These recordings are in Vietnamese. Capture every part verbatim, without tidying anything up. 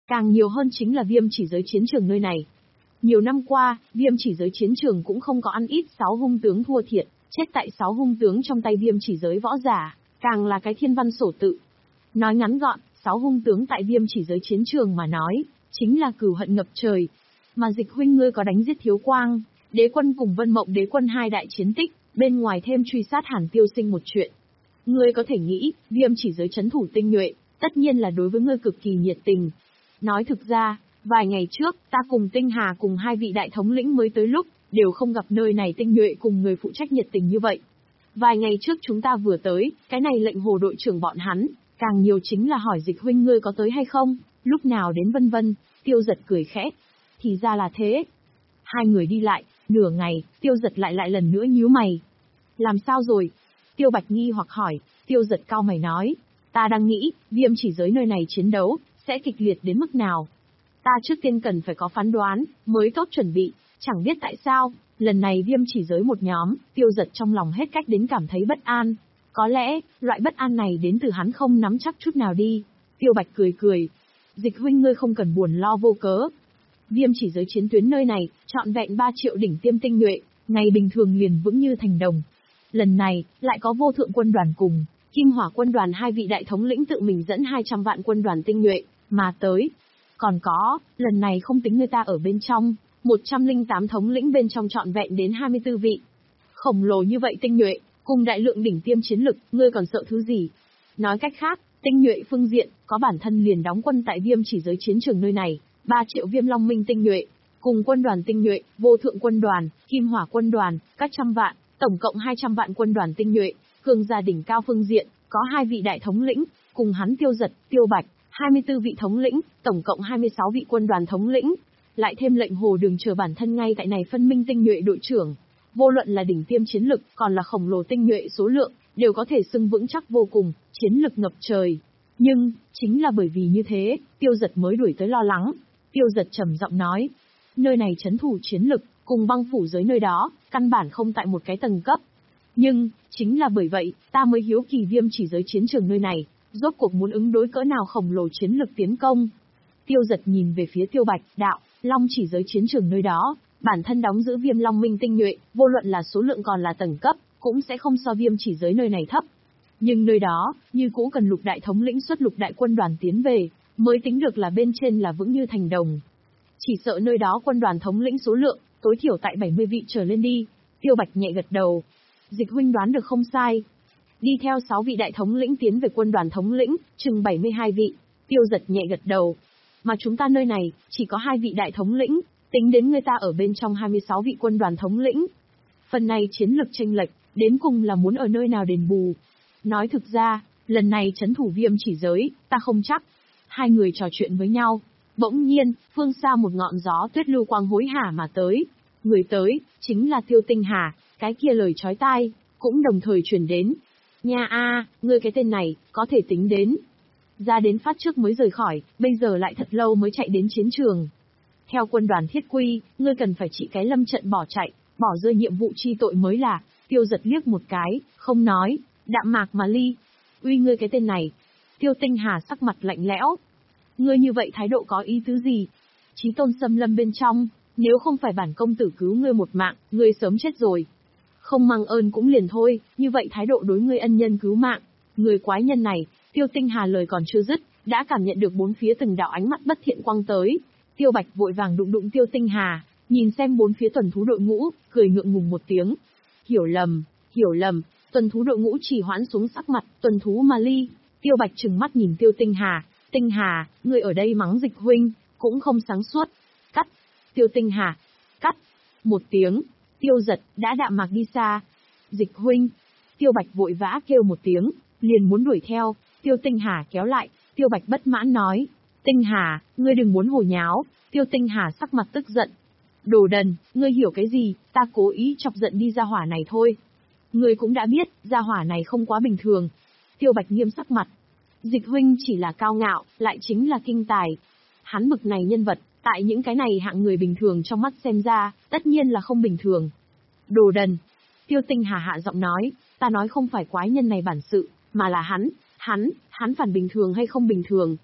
Càng nhiều hơn chính là viêm chỉ giới chiến trường nơi này. Nhiều năm qua, viêm chỉ giới chiến trường cũng không có ăn ít sáu hung tướng thua thiệt, chết tại sáu hung tướng trong tay viêm chỉ giới võ giả, càng là cái thiên văn sổ tự. Nói ngắn gọn, sáu hung tướng tại viêm chỉ giới chiến trường mà nói, chính là cừu hận ngập trời. Mà Dịch huynh ngươi có đánh giết Thiếu Quang, Đế Quân cùng Vân Mộng Đế Quân hai đại chiến tích, bên ngoài thêm truy sát Hàn Tiêu Sinh một chuyện. Ngươi có thể nghĩ, viêm chỉ giới chấn thủ tinh nhuệ, tất nhiên là đối với ngươi cực kỳ nhiệt tình. Nói thực ra, vài ngày trước, ta cùng Tinh Hà cùng hai vị đại thống lĩnh mới tới lúc, đều không gặp nơi này tinh nhuệ cùng người phụ trách nhiệt tình như vậy. Vài ngày trước chúng ta vừa tới, cái này lệnh hồ đội trưởng bọn hắn, càng nhiều chính là hỏi Dịch huynh ngươi có tới hay không, lúc nào đến vân vân. Tiêu Giật cười khẽ. Thì ra là thế. Hai người đi lại, nửa ngày, Tiêu Giật lại lại lần nữa nhíu mày. Làm sao rồi? Tiêu Bạch nghi hoặc hỏi. Tiêu Giật cau mày nói. Ta đang nghĩ, viêm chỉ giới nơi này chiến đấu, sẽ kịch liệt đến mức nào. Ta trước tiên cần phải có phán đoán, mới tốt chuẩn bị, chẳng biết tại sao, lần này viêm chỉ giới một nhóm, Tiêu Giật trong lòng hết cách đến cảm thấy bất an. Có lẽ, loại bất an này đến từ hắn không nắm chắc chút nào đi. Tiêu Bạch cười cười. Dịch huynh ngươi không cần buồn lo vô cớ. Viêm chỉ giới chiến tuyến nơi này, trọn vẹn ba triệu đỉnh tiêm tinh nhuệ, ngày bình thường liền vững như thành đồng. Lần này, lại có vô thượng quân đoàn cùng, Kim Hỏa quân đoàn hai vị đại thống lĩnh tự mình dẫn hai trăm vạn quân đoàn tinh nhuệ, mà tới. Còn có, lần này không tính người ta ở bên trong, một trăm lẻ tám thống lĩnh bên trong trọn vẹn đến hai mươi tư vị. Khổng lồ như vậy tinh nhuệ, cùng đại lượng đỉnh tiêm chiến lực, ngươi còn sợ thứ gì? Nói cách khác, tinh nhuệ phương diện, có bản thân liền đóng quân tại viêm chỉ giới chiến trường nơi này, ba triệu viêm long minh tinh nhuệ, cùng quân đoàn tinh nhuệ, vô thượng quân đoàn, Kim Hỏa quân đoàn, các trăm vạn, tổng cộng hai trăm vạn quân đoàn tinh nhuệ, cường giả đỉnh cao phương diện, có hai vị đại thống lĩnh, cùng hắn Tiêu Giật, Tiêu Bạch, hai mươi tư vị thống lĩnh, tổng cộng hai mươi sáu vị quân đoàn thống lĩnh, lại thêm lệnh hồ đường chờ bản thân ngay tại này phân minh tinh nhuệ đội trưởng. Vô luận là đỉnh tiêm chiến lực, còn là khổng lồ tinh nhuệ số lượng, đều có thể xưng vững chắc vô cùng, chiến lực ngập trời. Nhưng, chính là bởi vì như thế, Tiêu Giật mới đuổi tới lo lắng. Tiêu Giật trầm giọng nói, nơi này trấn thủ chiến lực, cùng băng phủ giới nơi đó, căn bản không tại một cái tầng cấp. Nhưng, chính là bởi vậy, ta mới hiếu kỳ viêm chỉ giới chiến trường nơi này, rốt cuộc muốn ứng đối cỡ nào khổng lồ chiến lực tiến công. Tiêu Giật nhìn về phía Tiêu Bạch, đạo, long chỉ giới chiến trường nơi đó, bản thân đóng giữ viêm long minh tinh nhuệ, vô luận là số lượng còn là tầng cấp, cũng sẽ không so viêm chỉ giới nơi này thấp. Nhưng nơi đó, như cũ cần lục đại thống lĩnh xuất lục đại quân đoàn tiến về, mới tính được là bên trên là vững như thành đồng. Chỉ sợ nơi đó quân đoàn thống lĩnh số lượng, tối thiểu tại bảy mươi vị trở lên đi. Tiêu Bạch nhẹ gật đầu. Dịch huynh đoán được không sai. Đi theo sáu vị đại thống lĩnh tiến về quân đoàn thống lĩnh, chừng bảy mươi hai vị. Tiêu Giật nhẹ gật đầu. Mà chúng ta nơi này, chỉ có hai vị đại thống lĩnh, tính đến người ta ở bên trong hai mươi sáu vị quân đoàn thống lĩnh. Phần này chiến lực chênh lệch, đến cùng là muốn ở nơi nào đền bù. Nói thực ra, lần này trấn thủ viêm chỉ giới, ta không chắc. Hai người trò chuyện với nhau. Bỗng nhiên, phương xa một ngọn gió tuyết lưu quang hối hả mà tới. Người tới, chính là Tiêu Tinh Hà, cái kia lời chói tai, cũng đồng thời truyền đến. Nha a, ngươi cái tên này, có thể tính đến. Ra đến phát trước mới rời khỏi, bây giờ lại thật lâu mới chạy đến chiến trường. Theo quân đoàn thiết quy, ngươi cần phải trị cái lâm trận bỏ chạy, bỏ rơi nhiệm vụ chi tội mới là. Tiêu Giật liếc một cái, không nói, đạm mạc mà ly. Uy ngươi cái tên này. Tiêu Tinh Hà sắc mặt lạnh lẽo. Ngươi như vậy thái độ có ý tứ gì? Chí tôn xâm lâm bên trong, nếu không phải bản công tử cứu ngươi một mạng, ngươi sớm chết rồi. Không mang ơn cũng liền thôi, như vậy thái độ đối ngươi ân nhân cứu mạng. Người quái nhân này, Tiêu Tinh Hà lời còn chưa dứt, đã cảm nhận được bốn phía từng đạo ánh mắt bất thiện quang tới. Tiêu Bạch vội vàng đụng đụng Tiêu Tinh Hà, nhìn xem bốn phía tuần thú đội ngũ, cười ngượng ngùng một tiếng. Hiểu lầm, hiểu lầm, tuần thú đội ngũ chỉ hoãn xuống sắc mặt, tuần thú mà ly. Tiêu Bạch trừng mắt nhìn Tiêu Tinh Hà, Tinh Hà, ngươi ở đây mắng Dịch huynh, cũng không sáng suốt. Cắt. Tiêu Tinh Hà. Cắt. Một tiếng. Tiêu Giật đã đạm mạc đi xa. Dịch huynh. Tiêu Bạch vội vã kêu một tiếng, liền muốn đuổi theo. Tiêu Tinh Hà kéo lại. Tiêu Bạch bất mãn nói. Tinh Hà, ngươi đừng muốn hồ nháo. Tiêu Tinh Hà sắc mặt tức giận. Đồ đần, ngươi hiểu cái gì, ta cố ý chọc giận đi gia hỏa này thôi. Ngươi cũng đã biết, gia hỏa này không quá bình thường. Tiêu Bạch nghiêm sắc mặt. Dịch huynh chỉ là cao ngạo, lại chính là kinh tài. Hắn bực này nhân vật, tại những cái này hạng người bình thường trong mắt xem ra, tất nhiên là không bình thường. Đồ đần. Tiêu Tinh Hà hạ giọng nói, ta nói không phải quái nhân này bản sự, mà là hắn, hắn, hắn phản bình thường hay không bình thường.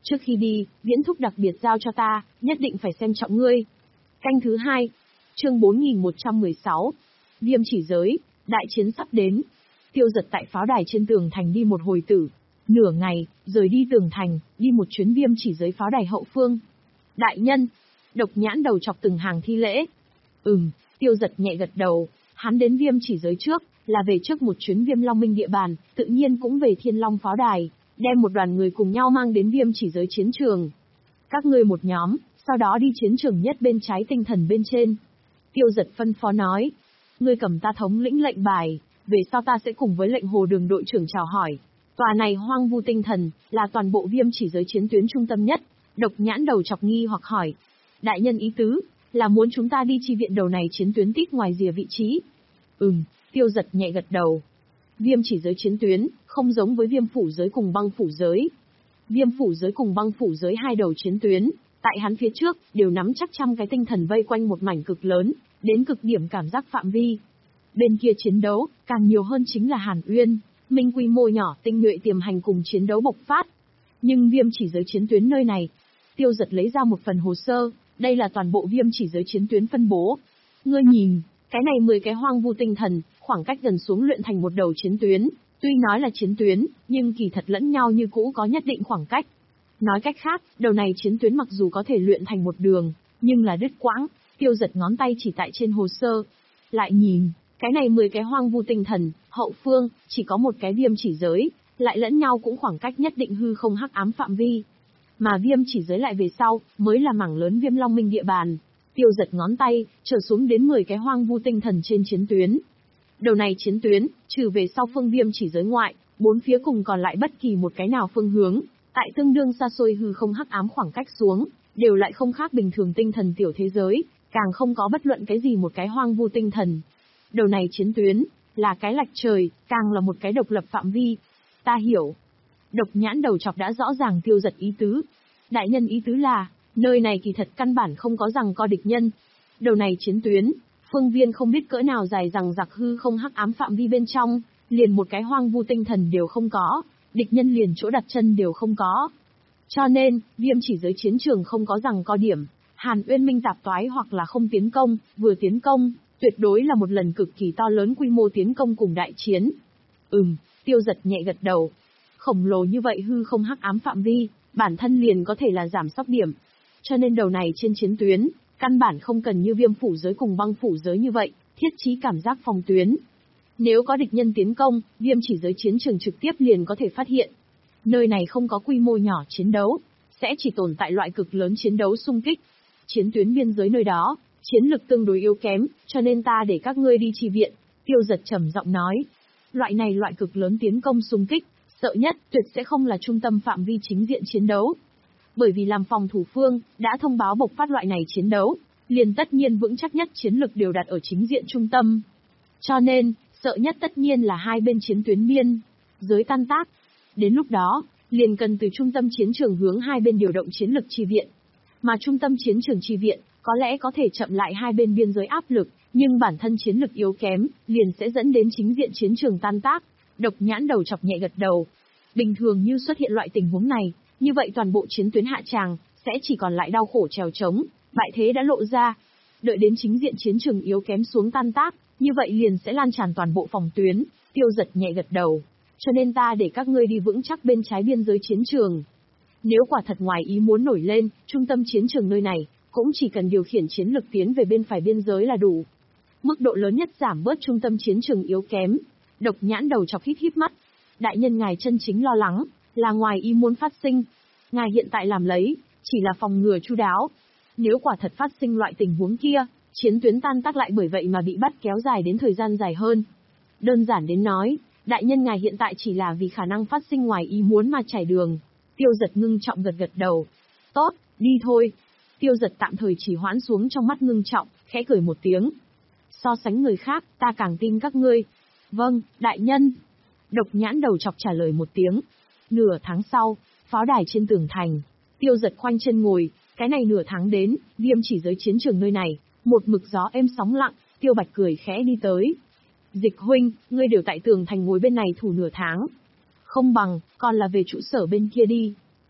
Trước khi đi, Viễn Thúc đặc biệt giao cho ta, nhất định phải xem trọng ngươi. Canh thứ hai, chương bốn nghìn một trăm mười sáu. Viêm chỉ giới, đại chiến sắp đến. Tiêu Giật tại pháo đài trên tường thành đi một hồi tử. Nửa ngày, rời đi tường thành, đi một chuyến viêm chỉ giới pháo đài hậu phương. Đại nhân, Độc Nhãn đầu chọc từng hàng thi lễ. Ừm, Tiêu Giật nhẹ gật đầu, hắn đến viêm chỉ giới trước, là về trước một chuyến viêm long minh địa bàn, tự nhiên cũng về thiên long pháo đài, đem một đoàn người cùng nhau mang đến viêm chỉ giới chiến trường. Các ngươi một nhóm, sau đó đi chiến trường nhất bên trái tinh thần bên trên. Tiêu Giật phân phó nói, ngươi cầm ta thống lĩnh lệnh bài, về sau ta sẽ cùng với lệnh hồ đường đội trưởng chào hỏi. Tòa này hoang vu tinh thần, là toàn bộ viêm chỉ giới chiến tuyến trung tâm nhất. Độc Nhãn đầu chọc nghi hoặc hỏi, đại nhân ý tứ, là muốn chúng ta đi chi viện đầu này chiến tuyến tít ngoài rìa vị trí. Ừm, Tiêu Giật nhẹ gật đầu. Viêm chỉ giới chiến tuyến, không giống với viêm phủ giới cùng băng phủ giới. Viêm phủ giới cùng băng phủ giới hai đầu chiến tuyến, tại hắn phía trước, đều nắm chắc trăm cái tinh thần vây quanh một mảnh cực lớn, đến cực điểm cảm giác phạm vi. Bên kia chiến đấu, càng nhiều hơn chính là Hàn Uyên, Minh quy mô nhỏ tinh nhuệ tiềm hành cùng chiến đấu bộc phát. Nhưng viêm chỉ giới chiến tuyến nơi này, Tiêu Giật lấy ra một phần hồ sơ, đây là toàn bộ viêm chỉ giới chiến tuyến phân bố. Ngươi nhìn, cái này mười cái hoang vu tinh thần, khoảng cách gần xuống luyện thành một đầu chiến tuyến, tuy nói là chiến tuyến, nhưng kỳ thật lẫn nhau như cũ có nhất định khoảng cách. Nói cách khác, đầu này chiến tuyến mặc dù có thể luyện thành một đường, nhưng là đứt quãng. Tiêu Giật ngón tay chỉ tại trên hồ sơ. Lại nhìn, cái này mười cái hoang vu tinh thần, hậu phương, chỉ có một cái viêm chỉ giới, lại lẫn nhau cũng khoảng cách nhất định hư không hắc ám phạm vi. Mà viêm chỉ giới lại về sau, mới là mảng lớn viêm long minh địa bàn. Tiêu Giật ngón tay, trở xuống đến mười cái hoang vu tinh thần trên chiến tuyến. Đầu này chiến tuyến, trừ về sau phương viêm chỉ giới ngoại, bốn phía cùng còn lại bất kỳ một cái nào phương hướng, tại tương đương xa xôi hư không hắc ám khoảng cách xuống, đều lại không khác bình thường tinh thần tiểu thế giới, càng không có bất luận cái gì một cái hoang vu tinh thần. Đầu này chiến tuyến, là cái lạch trời, càng là một cái độc lập phạm vi. Ta hiểu. Độc Nhãn đầu chọc đã rõ ràng Tiêu Giật ý tứ. Đại nhân ý tứ là, nơi này kỳ thật căn bản không có rằng co địch nhân. Đầu này chiến tuyến, phương viên không biết cỡ nào dài rằng giặc hư không hắc ám phạm vi bên trong, liền một cái hoang vu tinh thần đều không có, địch nhân liền chỗ đặt chân đều không có. Cho nên, viêm chỉ giới chiến trường không có rằng co điểm, Hàn Uyên Minh tạp toái hoặc là không tiến công, vừa tiến công, tuyệt đối là một lần cực kỳ to lớn quy mô tiến công cùng đại chiến. Ừm, Tiêu Giật nhẹ gật đầu. Khổng lồ như vậy hư không hắc ám phạm vi, bản thân liền có thể là giảm sóc điểm. Cho nên đầu này trên chiến tuyến, căn bản không cần như viêm phủ giới cùng băng phủ giới như vậy, thiết trí cảm giác phòng tuyến. Nếu có địch nhân tiến công, viêm chỉ giới chiến trường trực tiếp liền có thể phát hiện. Nơi này không có quy mô nhỏ chiến đấu, sẽ chỉ tồn tại loại cực lớn chiến đấu xung kích. Chiến tuyến biên giới nơi đó, chiến lực tương đối yếu kém, cho nên ta để các ngươi đi chi viện. Tiêu Giật trầm giọng nói. Loại này loại cực lớn tiến công xung kích, sợ nhất tuyệt sẽ không là trung tâm phạm vi chính diện chiến đấu. Bởi vì làm phòng thủ phương, đã thông báo bộc phát loại này chiến đấu, liền tất nhiên vững chắc nhất chiến lực đều đặt ở chính diện trung tâm. Cho nên, sợ nhất tất nhiên là hai bên chiến tuyến biên giới tan tác. Đến lúc đó, liền cần từ trung tâm chiến trường hướng hai bên điều động chiến lực chi viện. Mà trung tâm chiến trường chi viện, có lẽ có thể chậm lại hai bên biên giới áp lực, nhưng bản thân chiến lực yếu kém, liền sẽ dẫn đến chính diện chiến trường tan tác. Độc Nhãn đầu chọc nhẹ gật đầu. Bình thường như xuất hiện loại tình huống này, như vậy toàn bộ chiến tuyến hạ tràng, sẽ chỉ còn lại đau khổ trèo trống, bại thế đã lộ ra. Đợi đến chính diện chiến trường yếu kém xuống tan tác, như vậy liền sẽ lan tràn toàn bộ phòng tuyến. Tiêu Giật nhẹ gật đầu. Cho nên ta để các ngươi đi vững chắc bên trái biên giới chiến trường. Nếu quả thật ngoài ý muốn nổi lên, trung tâm chiến trường nơi này, cũng chỉ cần điều khiển chiến lực tiến về bên phải biên giới là đủ. Mức độ lớn nhất giảm bớt trung tâm chiến trường yếu kém. Độc Nhãn đầu chọc híp híp mắt. Đại nhân ngài chân chính lo lắng, là ngoài ý muốn phát sinh. Ngài hiện tại làm lấy, chỉ là phòng ngừa chu đáo. Nếu quả thật phát sinh loại tình huống kia, chiến tuyến tan tác lại bởi vậy mà bị bắt kéo dài đến thời gian dài hơn. Đơn giản đến nói, đại nhân ngài hiện tại chỉ là vì khả năng phát sinh ngoài ý muốn mà trải đường. Tiêu Giật ngưng trọng gật gật đầu. Tốt, đi thôi. Tiêu Giật tạm thời chỉ hoãn xuống trong mắt ngưng trọng, khẽ cười một tiếng. So sánh người khác, ta càng tin các ngươi. Vâng, đại nhân. Độc Nhãn đầu chọc trả lời một tiếng. Nửa tháng sau, pháo đài trên tường thành, Tiêu Giật khoanh chân ngồi, cái này nửa tháng đến, viêm chỉ giới chiến trường nơi này, một mực gió êm sóng lặng, Tiêu Bạch cười khẽ đi tới. Dịch huynh, ngươi đều tại tường thành ngồi bên này thủ nửa tháng. Không bằng, còn là về trụ sở bên kia đi.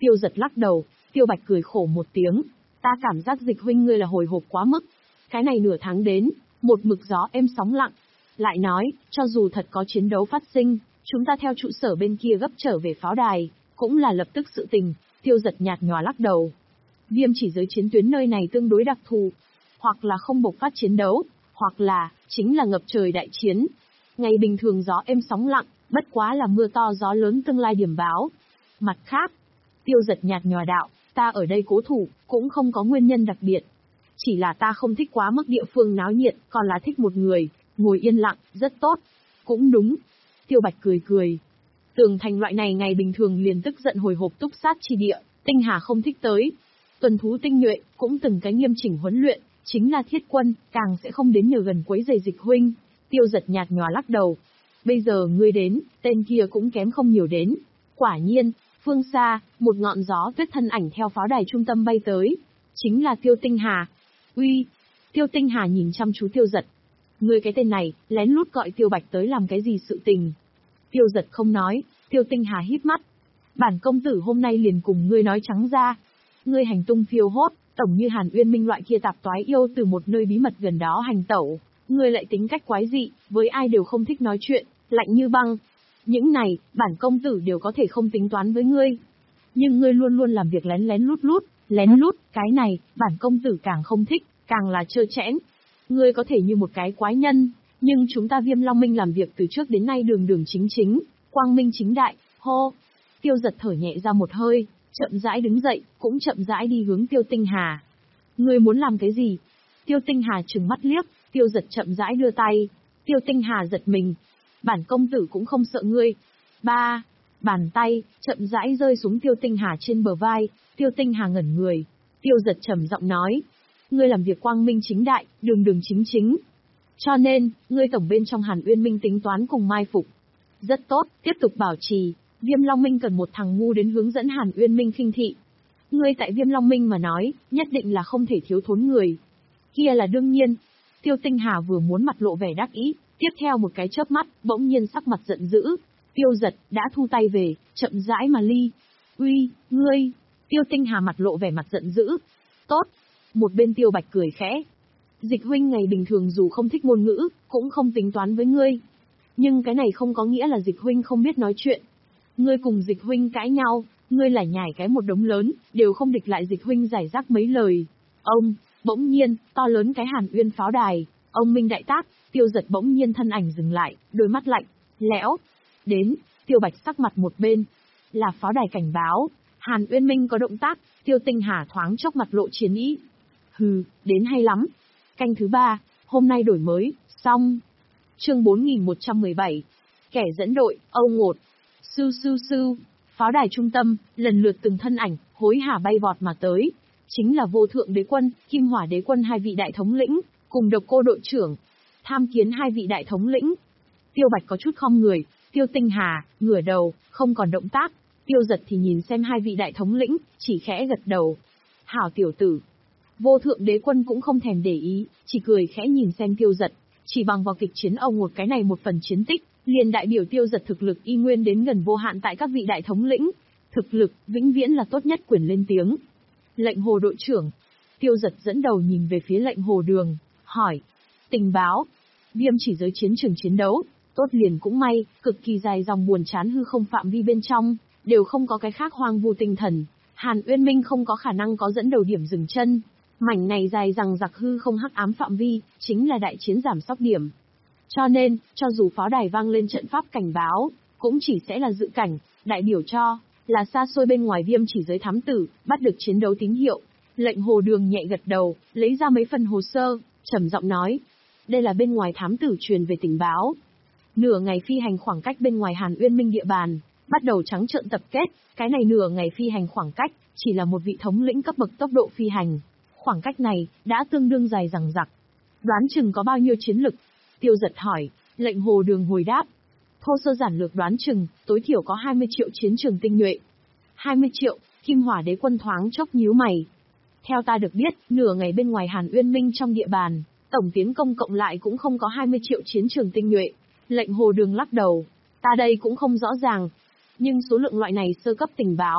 Tiêu Giật lắc đầu, Tiêu Bạch cười khổ một tiếng. Ta cảm giác Dịch huynh ngươi là hồi hộp quá mức. Cái này nửa tháng đến, một mực gió êm sóng lặng. Lại nói, cho dù thật có chiến đấu phát sinh, chúng ta theo trụ sở bên kia gấp trở về pháo đài, cũng là lập tức sự tình. Tiêu Giật nhạt nhòa lắc đầu. Viêm chỉ giới chiến tuyến nơi này tương đối đặc thù. Hoặc là không bộc phát chiến đấu, hoặc là, chính là ngập trời đại chiến. Ngày bình thường gió êm sóng lặng, bất quá là mưa to gió lớn tương lai điểm báo. Mặt khác, Tiêu Giật nhạt nhòa đạo, ta ở đây cố thủ, cũng không có nguyên nhân đặc biệt. Chỉ là ta không thích quá mức địa phương náo nhiệt, còn là thích một người, ngồi yên lặng, rất tốt. Cũng đúng. Tiêu Bạch cười cười. Tường thành loại này ngày bình thường liền tức giận hồi hộp túc sát chi địa, Tinh Hà không thích tới. Tuần thú tinh nhuệ, cũng từng cái nghiêm chỉnh huấn luyện, chính là thiết quân, càng sẽ không đến nhờ gần quấy rầy Dịch huynh. Tiêu Giật nhạt nhòa lắc đầu. Bây giờ ngươi đến, tên kia cũng kém không nhiều đến. Quả nhiên, phương xa, một ngọn gió tuyết thân ảnh theo pháo đài trung tâm bay tới. Chính là Tiêu Tinh Hà. Uy! Tiêu Tinh Hà nhìn chăm chú Tiêu Giật. Ngươi cái tên này, lén lút gọi Tiêu Bạch tới làm cái gì sự tình? Tiêu Giật không nói, Tiêu Tinh Hà híp mắt. Bản công tử hôm nay liền cùng ngươi nói trắng ra. Ngươi hành tung phiêu hốt, tổng như Hàn Uyên Minh loại kia tạp toái yêu từ một nơi bí mật gần đó hành tẩu. Ngươi lại tính cách quái dị, với ai đều không thích nói chuyện, lạnh như băng. Những này, bản công tử đều có thể không tính toán với ngươi. Nhưng ngươi luôn luôn làm việc lén lén lút lút, lén lút, cái này, bản công tử càng không thích, càng là trơ trẽn. Ngươi có thể như một cái quái nhân, nhưng chúng ta Viêm Long Minh làm việc từ trước đến nay đường đường chính chính, quang minh chính đại, hô. Tiêu Giật thở nhẹ ra một hơi, chậm rãi đứng dậy, cũng chậm rãi đi hướng Tiêu Tinh Hà. Ngươi muốn làm cái gì? Tiêu Tinh Hà trừng mắt liếc, Tiêu Giật chậm rãi đưa tay. Tiêu Tinh Hà giật mình. Bản công tử cũng không sợ ngươi. Ba, bàn tay, chậm rãi rơi xuống Tiêu Tinh Hà trên bờ vai, Tiêu Tinh Hà ngẩn người. Tiêu Giật trầm giọng nói. Ngươi làm việc quang minh chính đại, đường đường chính chính. Cho nên, ngươi tổng bên trong Hàn Uyên Minh tính toán cùng mai phục. Rất tốt, tiếp tục bảo trì. Viêm Long Minh cần một thằng ngu đến hướng dẫn Hàn Uyên Minh khinh thị. Ngươi tại Viêm Long Minh mà nói, nhất định là không thể thiếu thốn người. Kia là đương nhiên. Tiêu Tinh Hà vừa muốn mặt lộ vẻ đắc ý, tiếp theo một cái chớp mắt, bỗng nhiên sắc mặt giận dữ. Tiêu Giật đã thu tay về, chậm rãi mà ly. Uy, ngươi! Tiêu Tinh Hà mặt lộ vẻ mặt giận dữ. Tốt! Một bên Tiêu Bạch cười khẽ. Dịch huynh ngày bình thường dù không thích ngôn ngữ, cũng không tính toán với ngươi. Nhưng cái này không có nghĩa là Dịch huynh không biết nói chuyện. Ngươi cùng Dịch huynh cãi nhau, ngươi là nhảy cái một đống lớn, đều không địch lại Dịch huynh giải rác mấy lời. Ông, bỗng nhiên, to lớn cái Hàn Uyên pháo đài, ông minh đại tác, Tiêu Giật bỗng nhiên thân ảnh dừng lại, đôi mắt lạnh, lẽo. Đến, Tiêu Bạch sắc mặt một bên. Là pháo đài cảnh báo, Hàn Uyên Minh có động tác, Tiêu Tinh Hà thoáng chốc mặt lộ chiến ý. Hừ, đến hay lắm. Canh thứ ba, hôm nay đổi mới, xong. Chương bốn nghìn một trăm mười bảy. Kẻ dẫn đội, Âu Ngột. Sư sư sư, pháo đài trung tâm, lần lượt từng thân ảnh, hối hả bay vọt mà tới. Chính là Vô Thượng Đế Quân, Kim Hỏa Đế Quân hai vị đại thống lĩnh, cùng Độc Cô đội trưởng. Tham kiến hai vị đại thống lĩnh. Tiêu Bạch có chút khom người, Tiêu Tinh Hà, ngửa đầu, không còn động tác. Tiêu Giật thì nhìn xem hai vị đại thống lĩnh, chỉ khẽ gật đầu. Hảo tiểu tử. Vô Thượng Đế Quân cũng không thèm để ý, chỉ cười khẽ nhìn xem Tiêu Giật. Chỉ bằng vào kịch chiến Âu Ngột cái này một phần chiến tích, liền đại biểu Tiêu Giật thực lực y nguyên đến gần vô hạn tại các vị đại thống lĩnh. Thực lực, vĩnh viễn là tốt nhất quyền lên tiếng. Lệnh Hồ đội trưởng. Tiêu Giật dẫn đầu nhìn về phía lệnh Hồ Đường, hỏi. Tình báo. Viêm chỉ giới chiến trường chiến đấu, tốt liền cũng may, cực kỳ dài dòng buồn chán hư không phạm vi bên trong, đều không có cái khác hoang vu tinh thần. Hàn Uyên Minh không có khả năng có dẫn đầu điểm dừng chân. Mảnh này dài rằng giặc hư không hắc ám phạm vi, chính là đại chiến giảm sóc điểm. Cho nên, cho dù pháo đài vang lên trận pháp cảnh báo, cũng chỉ sẽ là dự cảnh, đại biểu cho, là xa xôi bên ngoài viêm chỉ giới thám tử, bắt được chiến đấu tín hiệu. Lệnh Hồ Đường nhẹ gật đầu, lấy ra mấy phần hồ sơ, trầm giọng nói. Đây là bên ngoài thám tử truyền về tình báo. Nửa ngày phi hành khoảng cách bên ngoài Hàn Uyên Minh địa bàn, bắt đầu trắng trợn tập kết, cái này nửa ngày phi hành khoảng cách, chỉ là một vị thống lĩnh cấp bậc tốc độ phi hành. Khoảng cách này, đã tương đương dài dằng dặc. Đoán chừng có bao nhiêu chiến lực? Tiêu Giật hỏi, lệnh Hồ Đường hồi đáp. Thô sơ giản lược đoán chừng, tối thiểu có hai mươi triệu chiến trường tinh nhuệ. hai mươi triệu, Kim Hỏa Đế Quân thoáng chốc nhíu mày. Theo ta được biết, nửa ngày bên ngoài Hàn Uyên Minh trong địa bàn, tổng tiến công cộng lại cũng không có hai mươi triệu chiến trường tinh nhuệ. Lệnh Hồ Đường lắc đầu, ta đây cũng không rõ ràng. Nhưng số lượng loại này sơ cấp tình báo,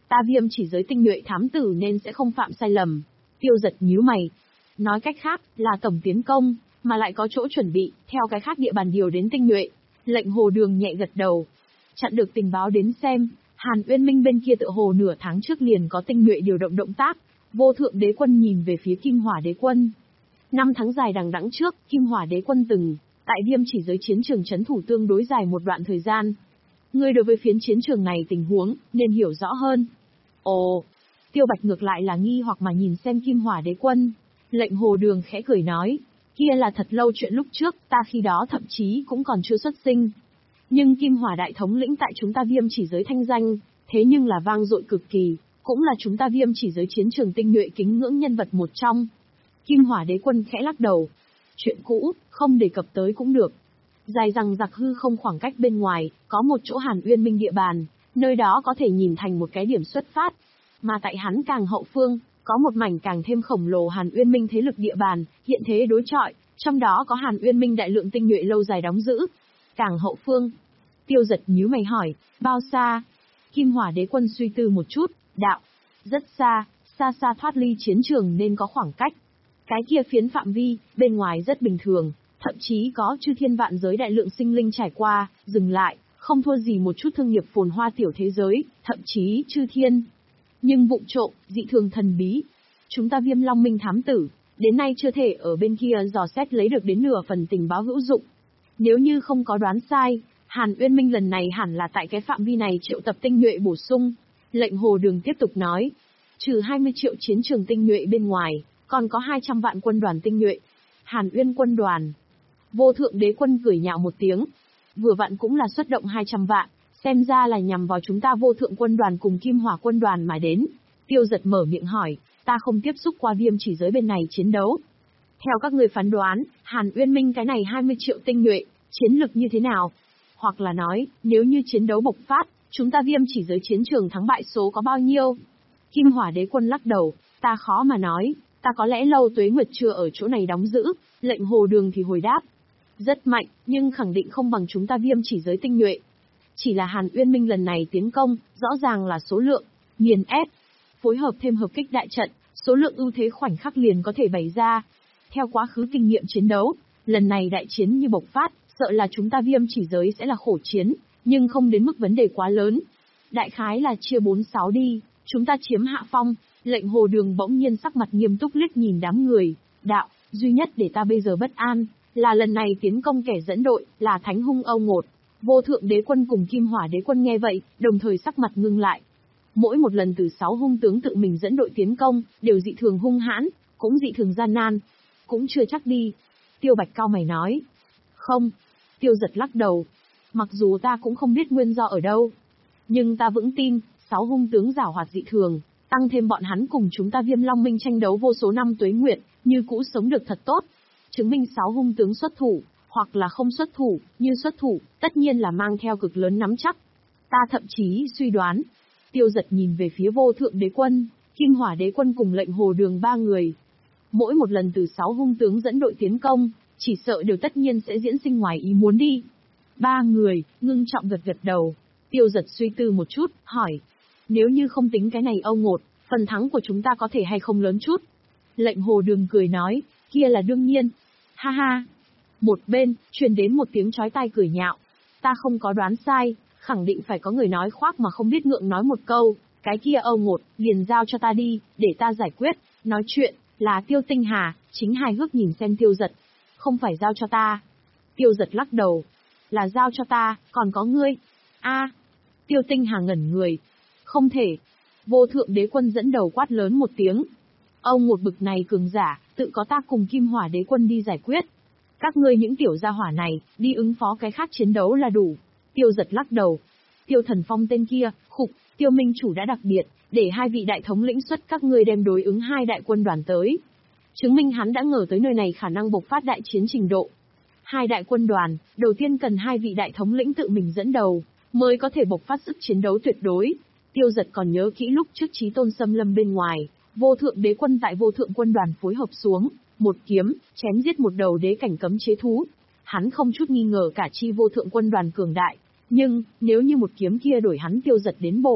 Ta Viêm chỉ giới tinh nhuệ thám tử nên sẽ không phạm sai lầm. Tiêu Giật nhíu mày. Nói cách khác, là tổng tiến công, mà lại có chỗ chuẩn bị, theo cái khác địa bàn điều đến tinh nhuệ. Lệnh Hồ Đường nhẹ gật đầu. Chặn được tình báo đến xem, Hàn Uyên Minh bên kia tựa hồ nửa tháng trước liền có tinh nhuệ điều động động tác. Vô Thượng Đế Quân nhìn về phía Kim Hỏa Đế Quân. Năm tháng dài đằng đẵng trước, Kim Hỏa Đế Quân từng tại Viêm chỉ giới chiến trường trấn thủ tương đối dài một đoạn thời gian. Ngươi đối với phiến chiến trường này tình huống, nên hiểu rõ hơn. Ồ, Tiêu Bạch ngược lại là nghi hoặc mà nhìn xem Kim Hỏa Đế Quân. Lệnh Hồ Đường khẽ cười nói, kia là thật lâu chuyện lúc trước, ta khi đó thậm chí cũng còn chưa xuất sinh. Nhưng Kim Hỏa Đại Thống lĩnh tại chúng ta Viêm chỉ giới thanh danh, thế nhưng là vang dội cực kỳ, cũng là chúng ta Viêm chỉ giới chiến trường tinh nhuệ kính ngưỡng nhân vật một trong. Kim Hỏa Đế Quân khẽ lắc đầu. Chuyện cũ, không đề cập tới cũng được. Dài rằng giặc hư không khoảng cách bên ngoài, có một chỗ Hàn Uyên Minh địa bàn, nơi đó có thể nhìn thành một cái điểm xuất phát. Mà tại hắn càng hậu phương, có một mảnh càng thêm khổng lồ Hàn Uyên Minh thế lực địa bàn, hiện thế đối chọi, trong đó có Hàn Uyên Minh đại lượng tinh nhuệ lâu dài đóng giữ. Càng hậu phương. Tiêu Giật nhíu mày hỏi, bao xa? Kim Hỏa Đế Quân suy tư một chút, đạo, rất xa, xa xa thoát ly chiến trường nên có khoảng cách. Cái kia phiến phạm vi, bên ngoài rất bình thường, thậm chí có chư thiên vạn giới đại lượng sinh linh trải qua, dừng lại, không thua gì một chút thương nghiệp phồn hoa tiểu thế giới, thậm chí chư thiên. Nhưng vụng trộm, dị thường thần bí. Chúng ta Viêm Long Minh thám tử, đến nay chưa thể ở bên kia dò xét lấy được đến nửa phần tình báo hữu dụng. Nếu như không có đoán sai, Hàn Uyên Minh lần này hẳn là tại cái phạm vi này triệu tập tinh nhuệ bổ sung. Lệnh Hồ Đường tiếp tục nói, trừ hai mươi triệu chiến trường tinh nhuệ bên ngoài, còn có hai trăm vạn quân đoàn tinh nhuệ. Hàn Uyên quân đoàn. Vô Thượng Đế Quân cười nhạo một tiếng. Vừa vặn cũng là xuất động hai trăm vạn, xem ra là nhằm vào chúng ta Vô Thượng quân đoàn cùng Kim Hỏa quân đoàn mà đến. Tiêu Giật mở miệng hỏi, ta không tiếp xúc qua Viêm chỉ giới bên này chiến đấu. Theo các người phán đoán, Hàn Uyên Minh cái này hai mươi triệu tinh nhuệ, chiến lực như thế nào? Hoặc là nói, nếu như chiến đấu bộc phát, chúng ta Viêm chỉ giới chiến trường thắng bại số có bao nhiêu? Kim Hỏa Đế Quân lắc đầu, ta khó mà nói, ta có lẽ lâu tuế nguyệt chưa ở chỗ này đóng giữ. Lệnh Hồ Đường thì hồi đáp, rất mạnh, nhưng khẳng định không bằng chúng ta Viêm chỉ giới tinh nhuệ. Chỉ là Hàn Uyên Minh lần này tiến công, rõ ràng là số lượng, nghiền ép. Phối hợp thêm hợp kích đại trận, số lượng ưu thế khoảnh khắc liền có thể bày ra. Theo quá khứ kinh nghiệm chiến đấu, lần này đại chiến như bộc phát, sợ là chúng ta Viêm chỉ giới sẽ là khổ chiến, nhưng không đến mức vấn đề quá lớn. Đại khái là chia bốn sáu đi, chúng ta chiếm hạ phong. Lệnh Hồ Đường bỗng nhiên sắc mặt nghiêm túc liếc nhìn đám người, đạo, duy nhất để ta bây giờ bất an, là lần này tiến công kẻ dẫn đội, là Thánh Hung Âu Ngột. Vô Thượng Đế Quân cùng Kim Hỏa Đế Quân nghe vậy, đồng thời sắc mặt ngưng lại. Mỗi một lần từ sáu hung tướng tự mình dẫn đội tiến công, đều dị thường hung hãn, cũng dị thường gian nan. Cũng chưa chắc đi. Tiêu Bạch cao mày nói. Không. Tiêu Giật lắc đầu. Mặc dù ta cũng không biết nguyên do ở đâu, nhưng ta vững tin, sáu hung tướng giảo hoạt dị thường, tăng thêm bọn hắn cùng chúng ta Viêm Long Minh tranh đấu vô số năm tuế nguyệt, như cũ sống được thật tốt. Chứng minh sáu hung tướng xuất thủ, hoặc là không xuất thủ, như xuất thủ, tất nhiên là mang theo cực lớn nắm chắc. Ta thậm chí suy đoán. Tiêu Giật nhìn về phía Vô Thượng Đế Quân, Kim Hỏa Đế Quân cùng Lệnh Hồ Đường ba người. Mỗi một lần từ sáu hung tướng dẫn đội tiến công, chỉ sợ đều tất nhiên sẽ diễn sinh ngoài ý muốn đi. Ba người, ngưng trọng gật gật đầu. Tiêu Giật suy tư một chút, hỏi. Nếu như không tính cái này Âu Ngột, phần thắng của chúng ta có thể hay không lớn chút? Lệnh Hồ Đường cười nói, kia là đương nhiên. Ha ha. Một bên, truyền đến một tiếng chói tai cười nhạo. Ta không có đoán sai, khẳng định phải có người nói khoác mà không biết ngượng nói một câu. Cái kia Âu Ngột, liền giao cho ta đi, để ta giải quyết. Nói chuyện, là Tiêu Tinh Hà, chính hài hước nhìn xem Tiêu Giật. Không phải giao cho ta. Tiêu Giật lắc đầu. Là giao cho ta, còn có ngươi. A. Tiêu Tinh Hà ngẩn người. Không thể. Vô Thượng Đế Quân dẫn đầu quát lớn một tiếng. Ông một bực này cường giả, tự có ta cùng Kim Hỏa Đế Quân đi giải quyết. Các ngươi những tiểu gia hỏa này, đi ứng phó cái khác chiến đấu là đủ. Tiêu Giật lắc đầu. Tiêu Thần Phong tên kia, khục, Tiêu Minh Chủ đã đặc biệt, để hai vị đại thống lĩnh xuất các ngươi đem đối ứng hai đại quân đoàn tới. Chứng minh hắn đã ngờ tới nơi này khả năng bộc phát đại chiến trình độ. Hai đại quân đoàn, đầu tiên cần hai vị đại thống lĩnh tự mình dẫn đầu, mới có thể bộc phát sức chiến đấu tuyệt đối. Tiêu Giật còn nhớ kỹ lúc trước Chí Tôn xâm lâm bên ngoài, Vô Thượng Đế Quân tại Vô Thượng quân đoàn phối hợp xuống, một kiếm, chém giết một đầu đế cảnh cấm chế thú. Hắn không chút nghi ngờ cả chi Vô Thượng quân đoàn cường đại, nhưng, nếu như một kiếm kia đổi hắn Tiêu Giật đến bổ,